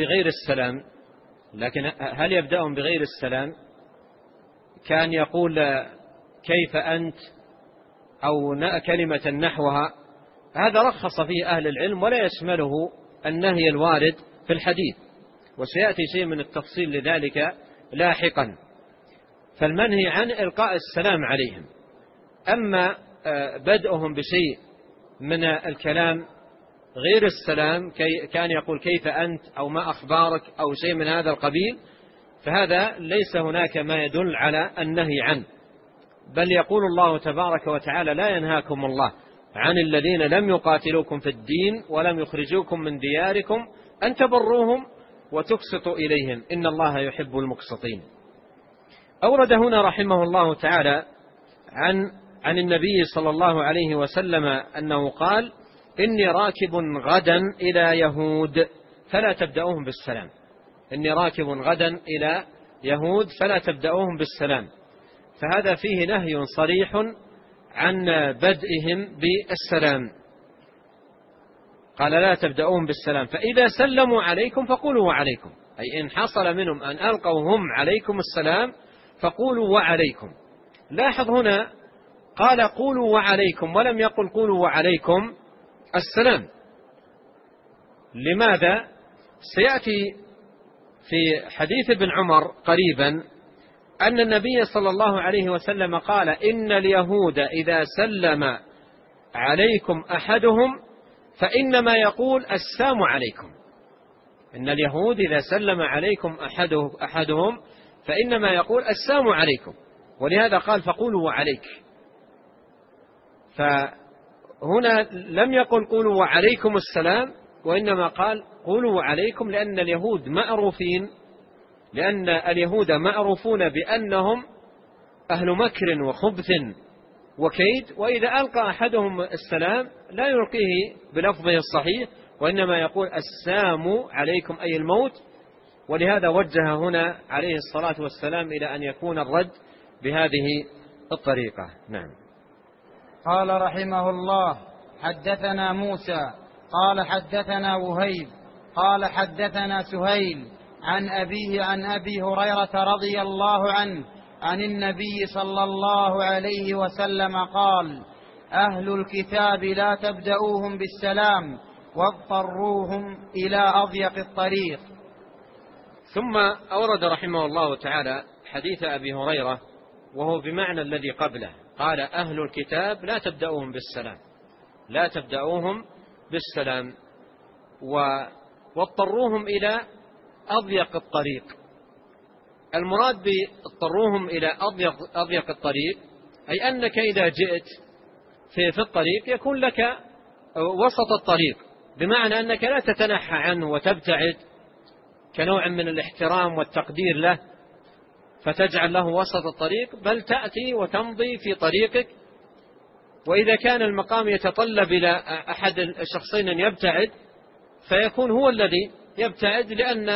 بغير السلام؟ كان يقول كيف أنت أو كلمة نحوها، هذا رخص فيه أهل العلم ولا يشمله النهي الوارد في الحديث، وسيأتي شيء من التفصيل لذلك لاحقا. فالمنهي عن إلقاء السلام عليهم. أما بدءهم بشيء من الكلام غير السلام كان يقول كيف أنت أو ما أخبارك أو شيء من هذا القبيل، فهذا ليس هناك ما يدل على النهي عنه، بل يقول الله تبارك وتعالى لا ينهاكم الله عن الذين لم يقاتلوكم في الدين ولم يخرجوكم من دياركم أن تبروهم وتقسطوا إليهم إن الله يحب المقسطين. أورد هنا رحمه الله تعالى عن النبي صلى الله عليه وسلم أنه قال: إني راكب غدا إلى يهود فلا تبدأوهم بالسلام. إني راكب غدا إلى يهود فلا تبدأوهم بالسلام. فهذا فيه نهي صريح عن بدئهم بالسلام. قال: لا تبدأوهم بالسلام، فإذا سلموا عليكم فقولوا وعليكم، أي إن حصل منهم أن ألقوا هم عليكم السلام فقولوا وعليكم. لاحظ هنا قال: قولوا وعليكم، ولم يقل قولوا وعليكم السلام. لماذا؟ سيأتي في حديث ابن عمر قريبا أن النبي صلى الله عليه وسلم قال: إن اليهود إذا سلم عليكم أحدهم فإنما يقول السلام عليكم. إن اليهود إذا سلم عليكم أحدهم فإنما يقول السلام عليكم، ولهذا قال: فقولوا وعليك. فهنا لم يقل قولوا وعليكم السلام، وإنما قال قولوا وعليكم، لأن اليهود معروفون بأنهم أهل مكر وخبث وكيد، وإذا ألقى أحدهم السلام لا يلقيه بلفظه الصحيح، وإنما يقول السلام عليكم أي الموت. ولهذا وجه هنا عليه الصلاة والسلام إلى أن يكون الرد بهذه الطريقة. نعم. قال رحمه الله: حدثنا موسى قال حدثنا وهيب قال حدثنا سهيل عن أبيه عن أبي هريرة رضي الله عنه عن النبي صلى الله عليه وسلم قال: أهل الكتاب لا تبدأوهم بالسلام واضطروهم إلى أضيق الطريق. ثم أورد رحمه الله تعالى حديث أبي هريرة وهو بمعنى الذي قبله. قال: أهل الكتاب لا تبدأوهم بالسلام، لا تبدأوهم بالسلام واضطروهم إلى أضيق الطريق. المراد باضطروهم إلى أضيق الطريق أي أنك إذا جئت في الطريق يكون لك وسط الطريق، بمعنى أنك لا تتنحى عنه وتبتعد كنوع من الاحترام والتقدير له فتجعل له وسط الطريق، بل تأتي وتمضي في طريقك. وإذا كان المقام يتطلب إلى أحد الشخصين أن يبتعد فيكون هو الذي يبتعد،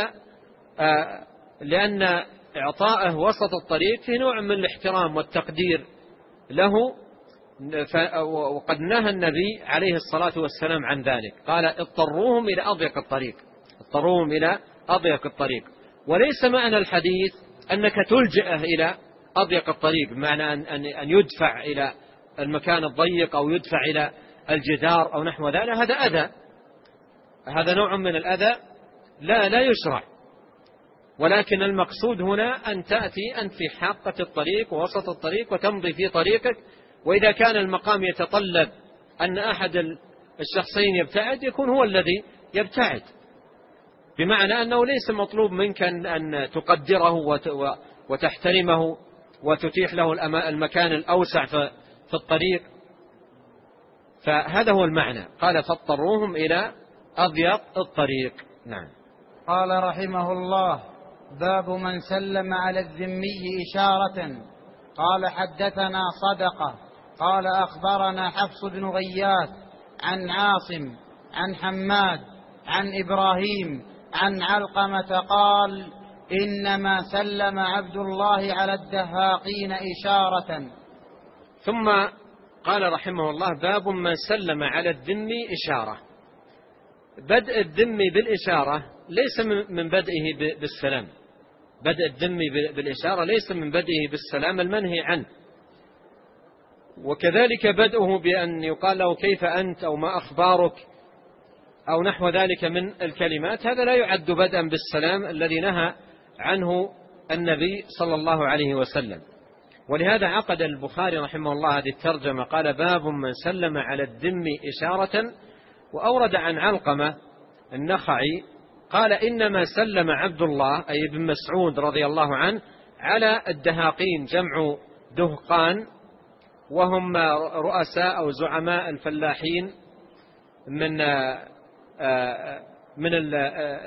لأن إعطاءه وسط الطريق في نوع من الاحترام والتقدير له. وقد نهى النبي عليه الصلاة والسلام عن ذلك، قال: اضطروهم إلى أضيق الطريق، اضطروهم إلى أضيق الطريق. وليس معنى الحديث أنك تلجئه إلى أضيق الطريق بمعنى أن يدفع إلى المكان الضيق أو يدفع إلى الجدار أو نحو ذلك. هذا أذى، هذا نوع من الأذى لا يشرع. ولكن المقصود هنا أن تأتي أنت في حافة الطريق ووسط الطريق وتمضي في طريقك. وإذا كان المقام يتطلب أن أحد الشخصين يبتعد يكون هو الذي يبتعد، بمعنى أنه ليس مطلوب منك أن تقدره وتحترمه وتتيح له المكان الأوسع في الطريق. فهذا هو المعنى. قال: فاضطروهم إلى أضيق الطريق. نعم. قال رحمه الله: باب من سلم على الذمي إشارة. قال: حدثنا صدقة قال أخبرنا حفص بن غياث عن عاصم عن حماد عن إبراهيم عن علقمة قال: إنما سلم عبد الله على الدهاقين إشارة. ثم قال رحمه الله: باب من سلم على الذمي إشارة. بدء الذمي بالإشارة ليس من بدئه بالسلام. بدء الذمي بالإشارة ليس من بدئه بالسلام المنهي عنه. وكذلك بدءه بأن يقال له كيف أنت أو ما أخبارك أو نحو ذلك من الكلمات، هذا لا يعد بدءا بالسلام الذي نهى عنه النبي صلى الله عليه وسلم. ولهذا عقد البخاري رحمه الله هذه الترجمة، قال: باب من سلم على الذمي إشارة. وأورد عن علقمة النخعي قال: إنما سلم عبد الله أي ابن مسعود رضي الله عنه على الدهاقين، جمع دهقان، وهم رؤساء أو زعماء الفلاحين من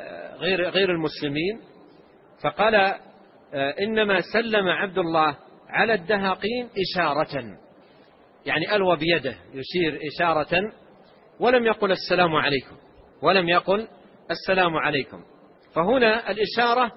غير المسلمين. فقال: إنما سلم عبد الله على الدهاقين إشارة، يعني ألوى بيده يشير إشارة، ولم يقل السلام عليكم، ولم يقل السلام عليكم. فهنا الإشارة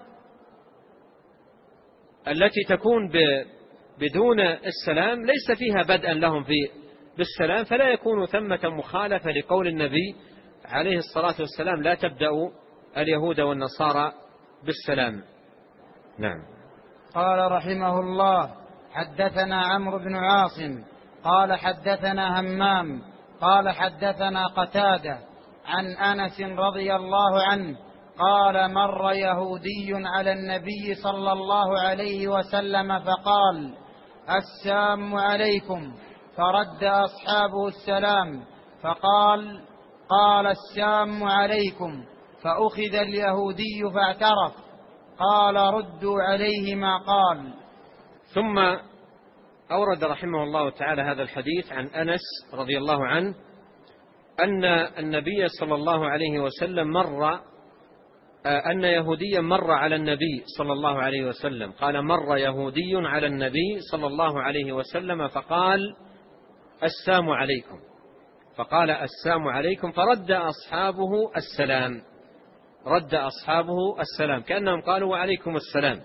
التي تكون بدون السلام ليس فيها بدءا لهم بالسلام، فلا يكون ثمة مخالفة لقول النبي عليه الصلاة والسلام: لا تبدأوا اليهود والنصارى بالسلام. نعم. قال رحمه الله: حدثنا عمرو بن عاصم قال حدثنا همام قال حدثنا قتادة عن أنس رضي الله عنه قال: مر يهودي على النبي صلى الله عليه وسلم فقال: السلام عليكم، فرد أصحابه السلام، فقال: قال السلام عليكم، فأخذ اليهودي فاعترف، قال: ردوا عليه ما قال. ثم أورد رحمه الله تعالى هذا الحديث عن أنس رضي الله عنه أن النبي صلى الله عليه وسلم أن يهوديا مر على النبي صلى الله عليه وسلم، قال: مر يهودي على النبي صلى الله عليه وسلم فقال: السلام عليكم، فقال: السلام عليكم، فرد أصحابه السلام، رد أصحابه السلام كأنهم قالوا: وعليكم السلام.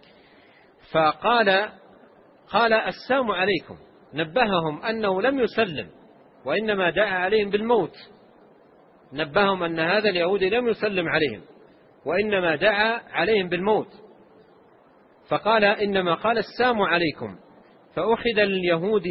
قال السلام عليكم، نبههم أنه لم يسلم وإنما دعا عليهم بالموت، نبههم أن هذا اليهودي لم يسلم عليهم وإنما دعا عليهم بالموت، فقال: إنما قال السلام عليكم، فأخذ اليهودي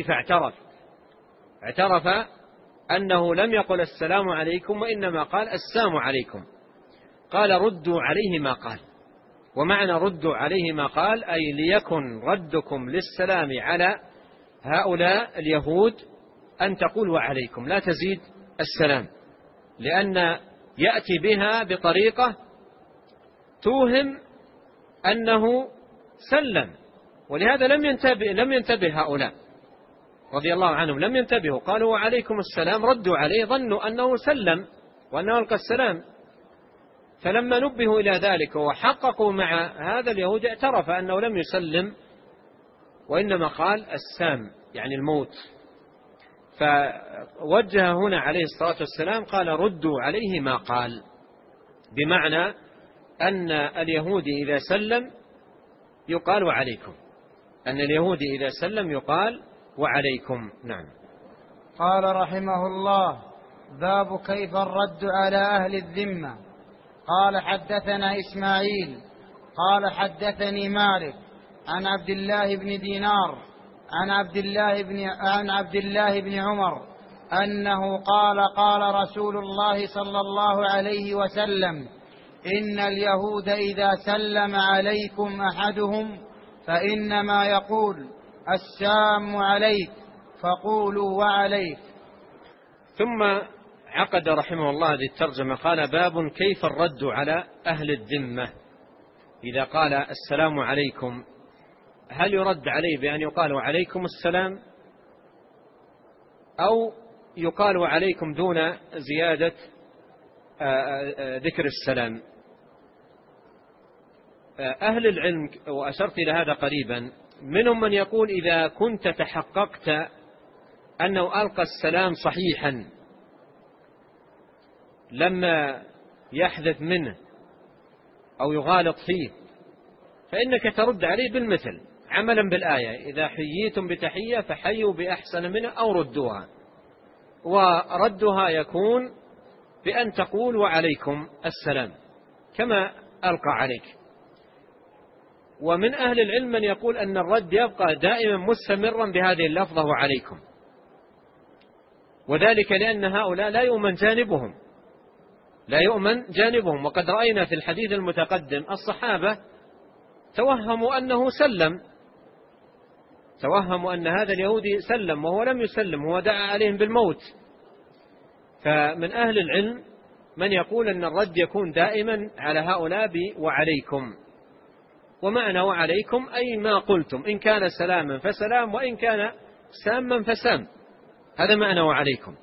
اعترف أنه لم يقل السلام عليكم وإنما قال السلام عليكم. قال: ردوا عليه ما قال. ومعنى ردوا عليه ما قال أي ليكن ردكم للسلام على هؤلاء اليهود أن تقولوا عليكم، لا تزيد السلام، لأن يأتي بها بطريقة توهم أنه سلم، ولهذا لم ينتبه هؤلاء رضي الله عنهم، لم ينتبهوا، قالوا: وعليكم السلام، ردوا عليه، ظنوا أنه سلم وأنه ألقى السلام. فلما نبهوا إلى ذلك وحققوا مع هذا اليهود اعترف أنه لم يسلم وإنما قال السام يعني الموت. فوجه هنا عليه الصلاة والسلام قال: ردوا عليه ما قال، بمعنى أن اليهودي إذا سلم يقال وعليكم، أن اليهودي إذا سلم يقال وعليكم. نعم. قال رحمه الله: باب كيف الرد على أهل الذمة. قال حدثنا إسماعيل قال حدثني مالك عن عبد الله بن دينار عن عبد الله بن عمر أنه قال: قال رسول الله صلى الله عليه وسلم: إن اليهود إذا سلم عليكم أحدهم فإنما يقول: السلام عليك، فقولوا وعليك. ثم عقد رحمه الله هذه الترجمة، قال: باب كيف الرد على أهل الذمة. إذا قال السلام عليكم هل يرد عليه بأن يقال وعليكم السلام، أو يقال وعليكم دون زيادة ذكر السلام؟ أهل العلم، وأشرت إلى هذا قريبا، منهم من يقول: إذا كنت تحققت أنه ألقى السلام صحيحا لما يحدث منه أو يغالط فيه فإنك ترد عليه بالمثل، عملا بالآية: إذا حييتم بتحية فحيوا بأحسن منها أو ردوها. وردها يكون بأن تقول وعليكم السلام كما ألقى عليك. ومن أهل العلم من يقول أن الرد يبقى دائما مستمرا بهذه اللفظة وعليكم، وذلك لأن هؤلاء لا يؤمن جانبهم. وقد رأينا في الحديث المتقدم الصحابة توهموا أنه سلم، توهموا أن هذا اليهودي سلم وهو لم يسلم، هو دعا عليهم بالموت. فمن أهل العلم من يقول أن الرد يكون دائما على هؤلاء وعليكم، ومعنى وعليكم أي ما قلتم، إن كان سلاما فسلام وإن كان ساما فسام، هذا معنى وعليكم.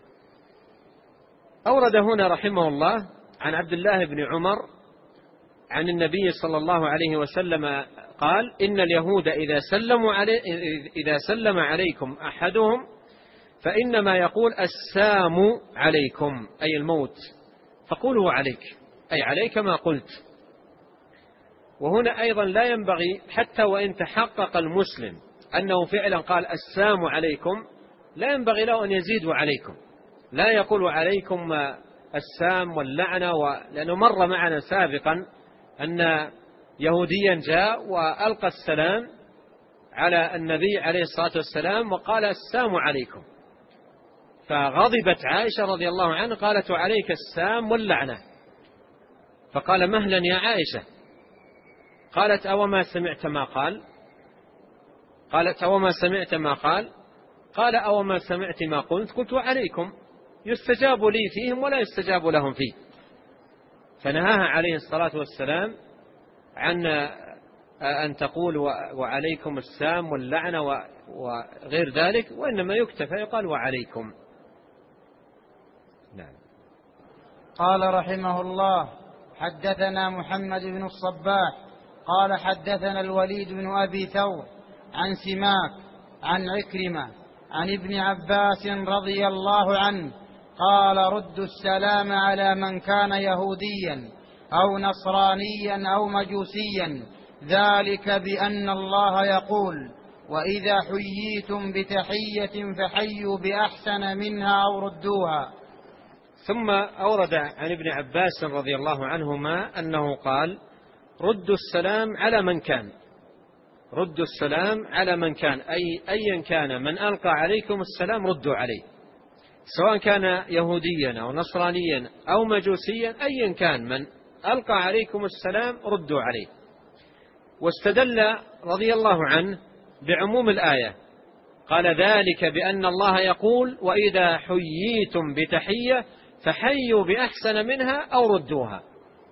أورد هنا رحمه الله عن عبد الله بن عمر عن النبي صلى الله عليه وسلم قال: إن اليهود إذا سلم عليكم أحدهم فإنما يقول السام عليكم، أي الموت، فقولوا عليك، أي عليك ما قلت. وهنا أيضا لا ينبغي حتى وإن تحقق المسلم أنه فعلا قال السام عليكم، لا ينبغي له أن يزيدوا عليكم، لا يقول عليكم السام واللعنة، لأنه مر معنا سابقا أن يهوديا جاء وألقى السلام على النبي عليه الصلاة والسلام وقال السام عليكم، فغضبت عائشة رضي الله عنها قالت: عليك السام واللعنة. فقال: مهلا يا عائشة. قالت: أوما سمعت ما قال؟ قالت: أوما سمعت ما قال؟ قال: أوما سمعت ما قلت؟ قلت: وعليكم، يستجاب لي فيهم ولا يستجاب لهم فيه. فنهاها عليه الصلاة والسلام عن أن تقول وعليكم السام واللعنة وغير ذلك، وإنما يكتفى يقال وعليكم. نعم. قال رحمه الله: حدثنا محمد بن الصباح قال حدثنا الوليد بن أبي ثور عن سماك عن عكرمة عن ابن عباس رضي الله عنه قال: ردوا السلام على من كان يهوديا أو نصرانيا أو مجوسيا، ذلك بأن الله يقول: وإذا حييتم بتحية فحيوا بأحسن منها أو ردوها. ثم أورد عن ابن عباس رضي الله عنهما أنه قال: ردوا السلام على من كان، ردوا السلام على من كان، أي أيا كان من ألقى عليكم السلام ردوا عليه، سواء كان يهوديا أو نصرانيا أو مجوسيا، أيا كان من ألقى عليكم السلام ردوا عليه. واستدل رضي الله عنه بعموم الآية، قال: ذلك بأن الله يقول: وإذا حييتم بتحية فحيوا بأحسن منها أو ردوها.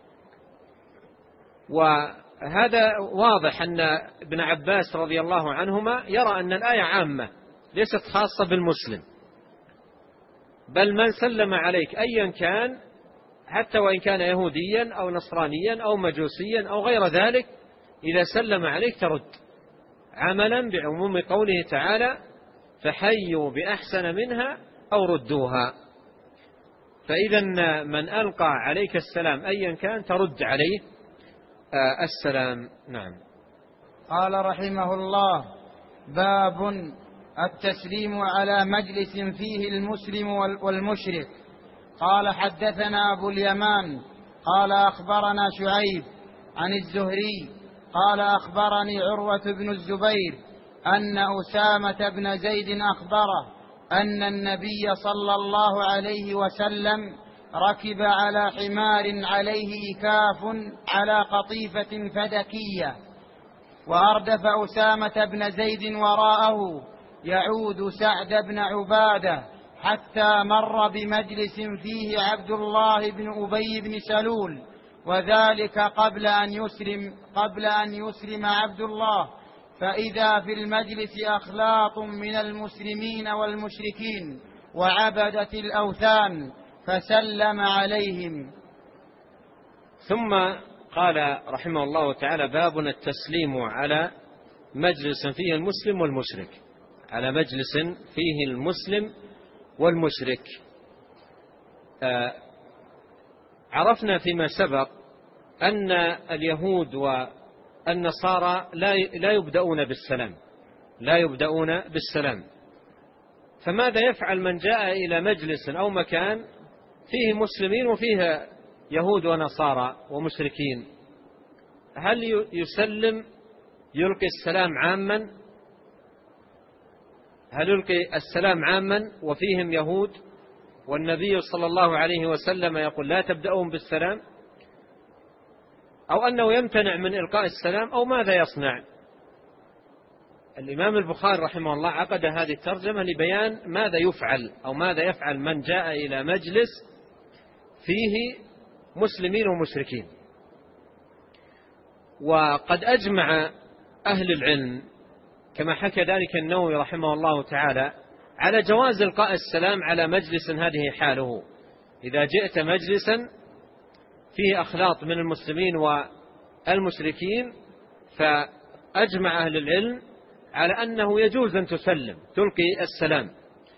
وهذا واضح أن ابن عباس رضي الله عنهما يرى أن الآية عامة ليست خاصة بالمسلم، بل من سلم عليك أيا كان، حتى وإن كان يهوديا أو نصرانيا أو مجوسيا أو غير ذلك، إذا سلم عليك ترد، عملا بعموم قوله تعالى: فحيوا بأحسن منها أو ردوها. فإذا من ألقى عليك السلام أيا كان ترد عليه السلام. نعم. قال رحمه الله: باب التسليم على مجلس فيه المسلم والمشرك. قال حدثنا أبو اليمان قال أخبرنا شعيب عن الزهري قال أخبرني عروة بن الزبير أن أسامة بن زيد أخبره أن النبي صلى الله عليه وسلم ركب على حمار عليه إكاف على قطيفة فدكية، وأردف أسامة بن زيد وراءه يعود سعد بن عبادة، حتى مر بمجلس فيه عبد الله بن أبي بن سلول، وذلك قبل أن يسلم عبد الله، فإذا في المجلس أخلاط من المسلمين والمشركين وعبدة الأوثان، فسلم عليهم. ثم قال رحمه الله تعالى: باب التسليم على مجلس فيه المسلم والمشرك، على مجلس فيه المسلم والمشرك. عرفنا فيما سبق أن اليهود والنصارى لا يبدأون بالسلام، فماذا يفعل من جاء إلى مجلس أو مكان فيه مسلمين وفيه يهود ونصارى ومشركين؟ هل يسلم، يلقي السلام عاما؟ هل يلقي السلام عاما وفيهم يهود والنبي صلى الله عليه وسلم يقول لا تبدأون بالسلام، أو أنه يمتنع من إلقاء السلام، أو ماذا يصنع؟ الإمام البخاري رحمه الله عقد هذه الترجمة لبيان ماذا يفعل، أو ماذا يفعل من جاء إلى مجلس فيه مسلمين ومشركين. وقد أجمع أهل العلم كما حكى ذلك النووي رحمه الله تعالى على جواز إلقاء السلام على مجلس هذه حاله. إذا جئت مجلسا فيه أخلاط من المسلمين المشركين، فأجمع أهل العلم على أنه يجوز أن تسلم تلقي السلام.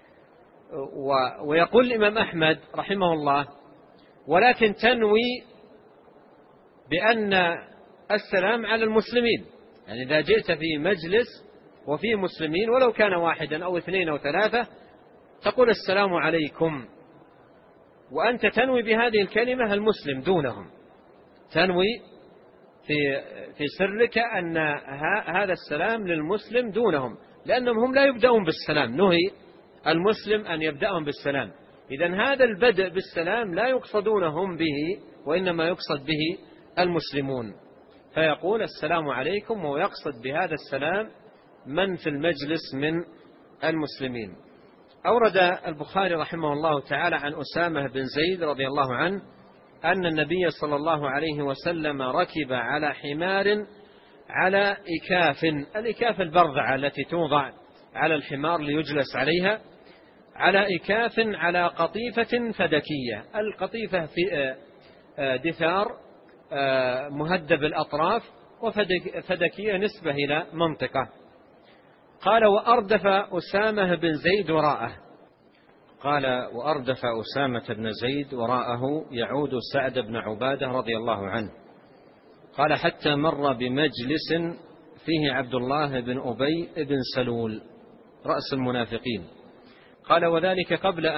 ويقول الإمام أحمد رحمه الله: ولكن تنوي بأن السلام على المسلمين، يعني إذا جئت في مجلس وفيه مسلمين ولو كان واحدا أو اثنين أو ثلاثة تقول السلام عليكم، وأنت تنوي بهذه الكلمة المسلم دونهم، تنوي في سرك أن هذا السلام للمسلم دونهم، لأنهم هم لا يبدأون بالسلام، نهي المسلم أن يبدأهم بالسلام. إذن هذا البدء بالسلام لا يقصدونهم به، وإنما يقصد به المسلمون، فيقول السلام عليكم، ويقصد بهذا السلام من في المجلس من المسلمين. أورد البخاري رحمه الله تعالى عن أسامة بن زيد رضي الله عنه أن النبي صلى الله عليه وسلم ركب على حمار على إكاف، الإكاف البرذعة التي توضع على الحمار ليجلس عليها، على إكاف على قطيفة فدكية. القطيفة في دثار مهدب الأطراف، وفدكية نسبة إلى منطقة. قال: وأردف أسامة بن زيد وراءه. قال: وأردف أسامة بن زيد وراءه يعود سعد بن عبادة رضي الله عنه. قال: حتى مر بمجلس فيه عبد الله بن أبي بن سلول رأس المنافقين. قال: وذلك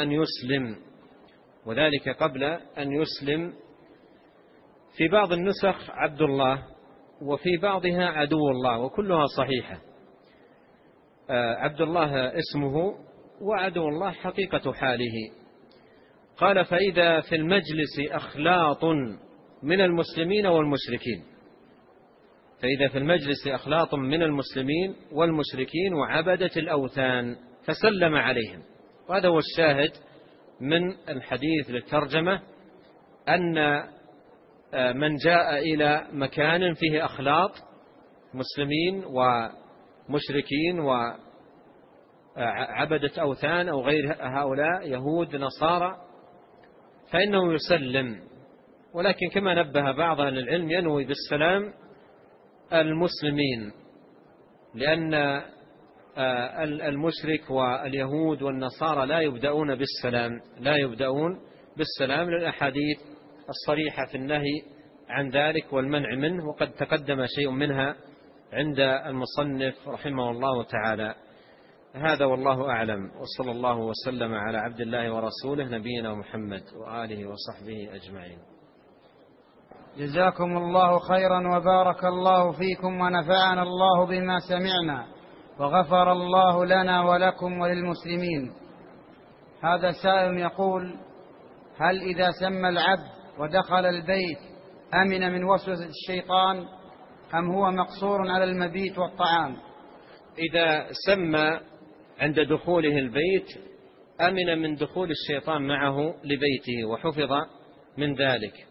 قبل أن يسلم. في بعض النسخ عبد الله، وفي بعضها عدو الله، وكلها صحيحة. عبد الله اسمه، وعدو الله حقيقة حاله. قال: فإذا في المجلس أخلاط من المسلمين والمشركين، فإذا في المجلس أخلاط من المسلمين والمشركين وعبدة الأوثان، فسلم عليهم. وهذا هو الشاهد من الحديث للترجمة، أن من جاء إلى مكان فيه أخلاط مسلمين ومشركين وعبدة أوثان أو غير هؤلاء يهود نصارى فإنه يسلم، ولكن كما نبه بعض أهل العلم ينوي بالسلام المسلمين، لأن المشرك واليهود والنصارى لا يبدأون بالسلام للأحاديث الصريحة في النهي عن ذلك والمنع منه، وقد تقدم شيء منها عند المصنف رحمه الله تعالى. هذا والله أعلم، وصلى الله وسلم على عبد الله ورسوله نبينا محمد وآله وصحبه أجمعين. جزاكم الله خيرا وبارك الله فيكم، ونفعنا الله بما سمعنا، وغفر الله لنا ولكم وللمسلمين. هذا سائل يقول: هل إذا سمى العبد ودخل البيت أمن من وسوسة الشيطان، أم هو مقصور على المبيت والطعام؟ إذا سمى عند دخوله البيت أمن من دخول الشيطان معه لبيته وحفظ من ذلك.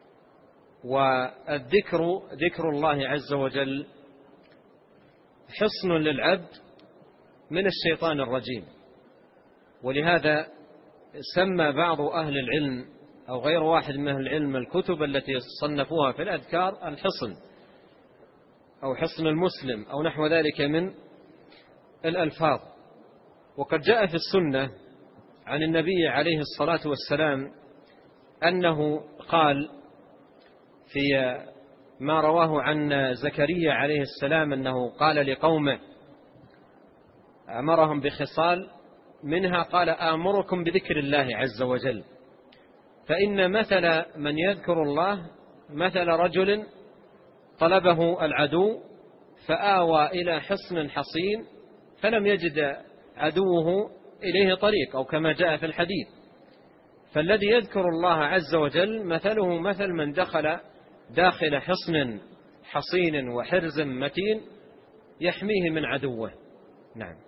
والذكر ذكر الله عز وجل حصن للعبد من الشيطان الرجيم، ولهذا سمى بعض أهل العلم أو غير واحد من أهل العلم الكتب التي صنفوها في الأذكار الحصن أو حصن المسلم أو نحو ذلك من الألفاظ. وقد جاء في السنة عن النبي عليه الصلاة والسلام أنه قال في ما رواه عن زكريا عليه السلام أنه قال لقومه أمرهم بخصال منها، قال: آمركم بذكر الله عز وجل، فإن مثل من يذكر الله مثل رجل طلبه العدو فآوى إلى حصن حصين فلم يجد عدوه إليه طريق، أو كما جاء في الحديث. فالذي يذكر الله عز وجل مثله مثل من دخل داخل حصن حصين وحرز متين يحميه من عدوه. نعم.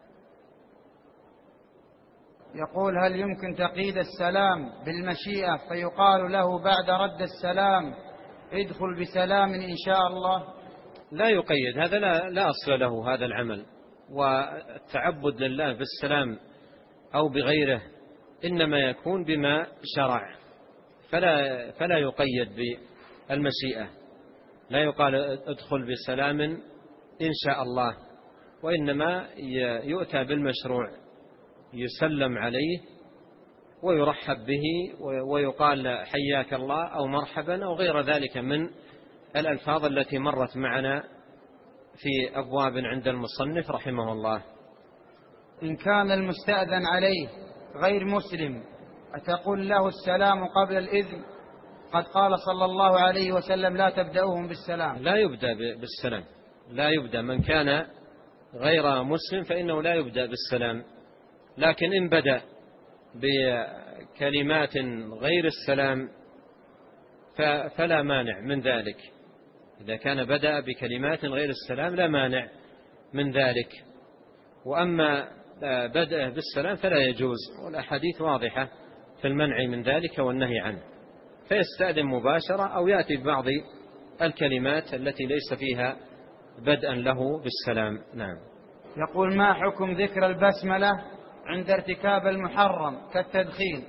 يقول: هل يمكن تقييد السلام بالمشيئة فيقال له بعد رد السلام ادخل بسلام إن شاء الله؟ لا يقيد، هذا لا أصل له هذا العمل، والتعبد لله بالسلام أو بغيره إنما يكون بما شرع، فلا يقيد بالمشيئة. لا يقال ادخل بسلام إن شاء الله، وإنما يؤتى بالمشروع، يسلم عليه ويرحب به ويقال حياك الله أو مرحبا أو غير ذلك من الألفاظ التي مرت معنا في أبواب عند المصنف رحمه الله. إن كان المستأذن عليه غير مسلم أتقول له السلام قبل الإذن؟ قد قال صلى الله عليه وسلم لا تبدأوهم بالسلام. لا يبدأ بالسلام، لا يبدأ. من كان غير مسلم فإنه لا يبدأ بالسلام، لكن إن بدأ بكلمات غير السلام فلا مانع من ذلك. إذا كان بدأ بكلمات غير السلام لا مانع من ذلك. وأما بدأ بالسلام فلا يجوز، والأحاديث واضحة في المنع من ذلك والنهي عنه، فيستأذن مباشرة أو يأتي ببعض الكلمات التي ليس فيها بدءا له بالسلام. نعم. يقول: ما حكم ذكر البسملة عند ارتكاب المحرم كالتدخين؟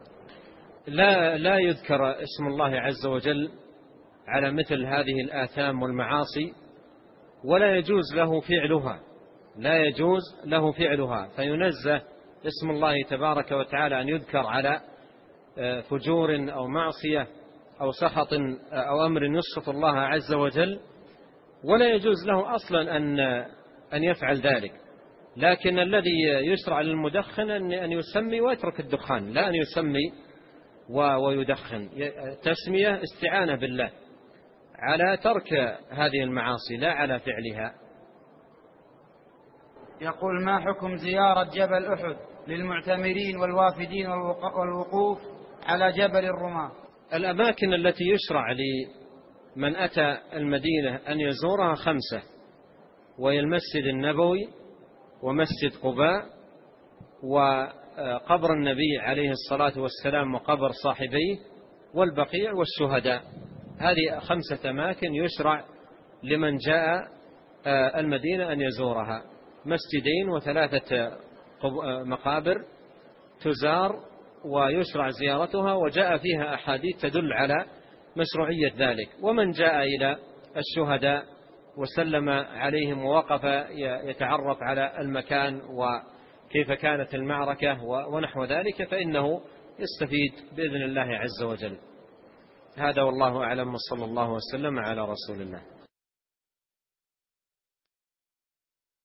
لا يذكر اسم الله عز وجل على مثل هذه الآثام والمعاصي، ولا يجوز له فعلها، لا يجوز له فعلها، فينزه اسم الله تبارك وتعالى أن يذكر على فجور أو معصية أو سخط أو أمر يسخط الله عز وجل، ولا يجوز له أصلا أن يفعل ذلك. لكن الذي يشرع للمدخن أن يسمي ويترك الدخان، لا أن يسمي ويدخن. تسمية استعانة بالله على ترك هذه المعاصي لا على فعلها. يقول: ما حكم زيارة جبل أحد للمعتمرين والوافدين والوقوف على جبل الرماة؟ الأماكن التي يشرع لمن أتى المدينة أن يزورها 5، وهي المسجد النبوي ومسجد قباء وقبر النبي عليه الصلاة والسلام وقبر صاحبيه والبقيع والشهداء. هذه 5 أماكن يشرع لمن جاء المدينة أن يزورها، مسجدين و3 مقابر تزار ويشرع زيارتها، وجاء فيها أحاديث تدل على مشروعية ذلك. ومن جاء إلى الشهداء وسلم عليهم ووقف يتعرف على المكان وكيف كانت المعركة ونحو ذلك فإنه يستفيد بإذن الله عز وجل. هذا والله أعلم، وصلى الله وسلم على رسول الله.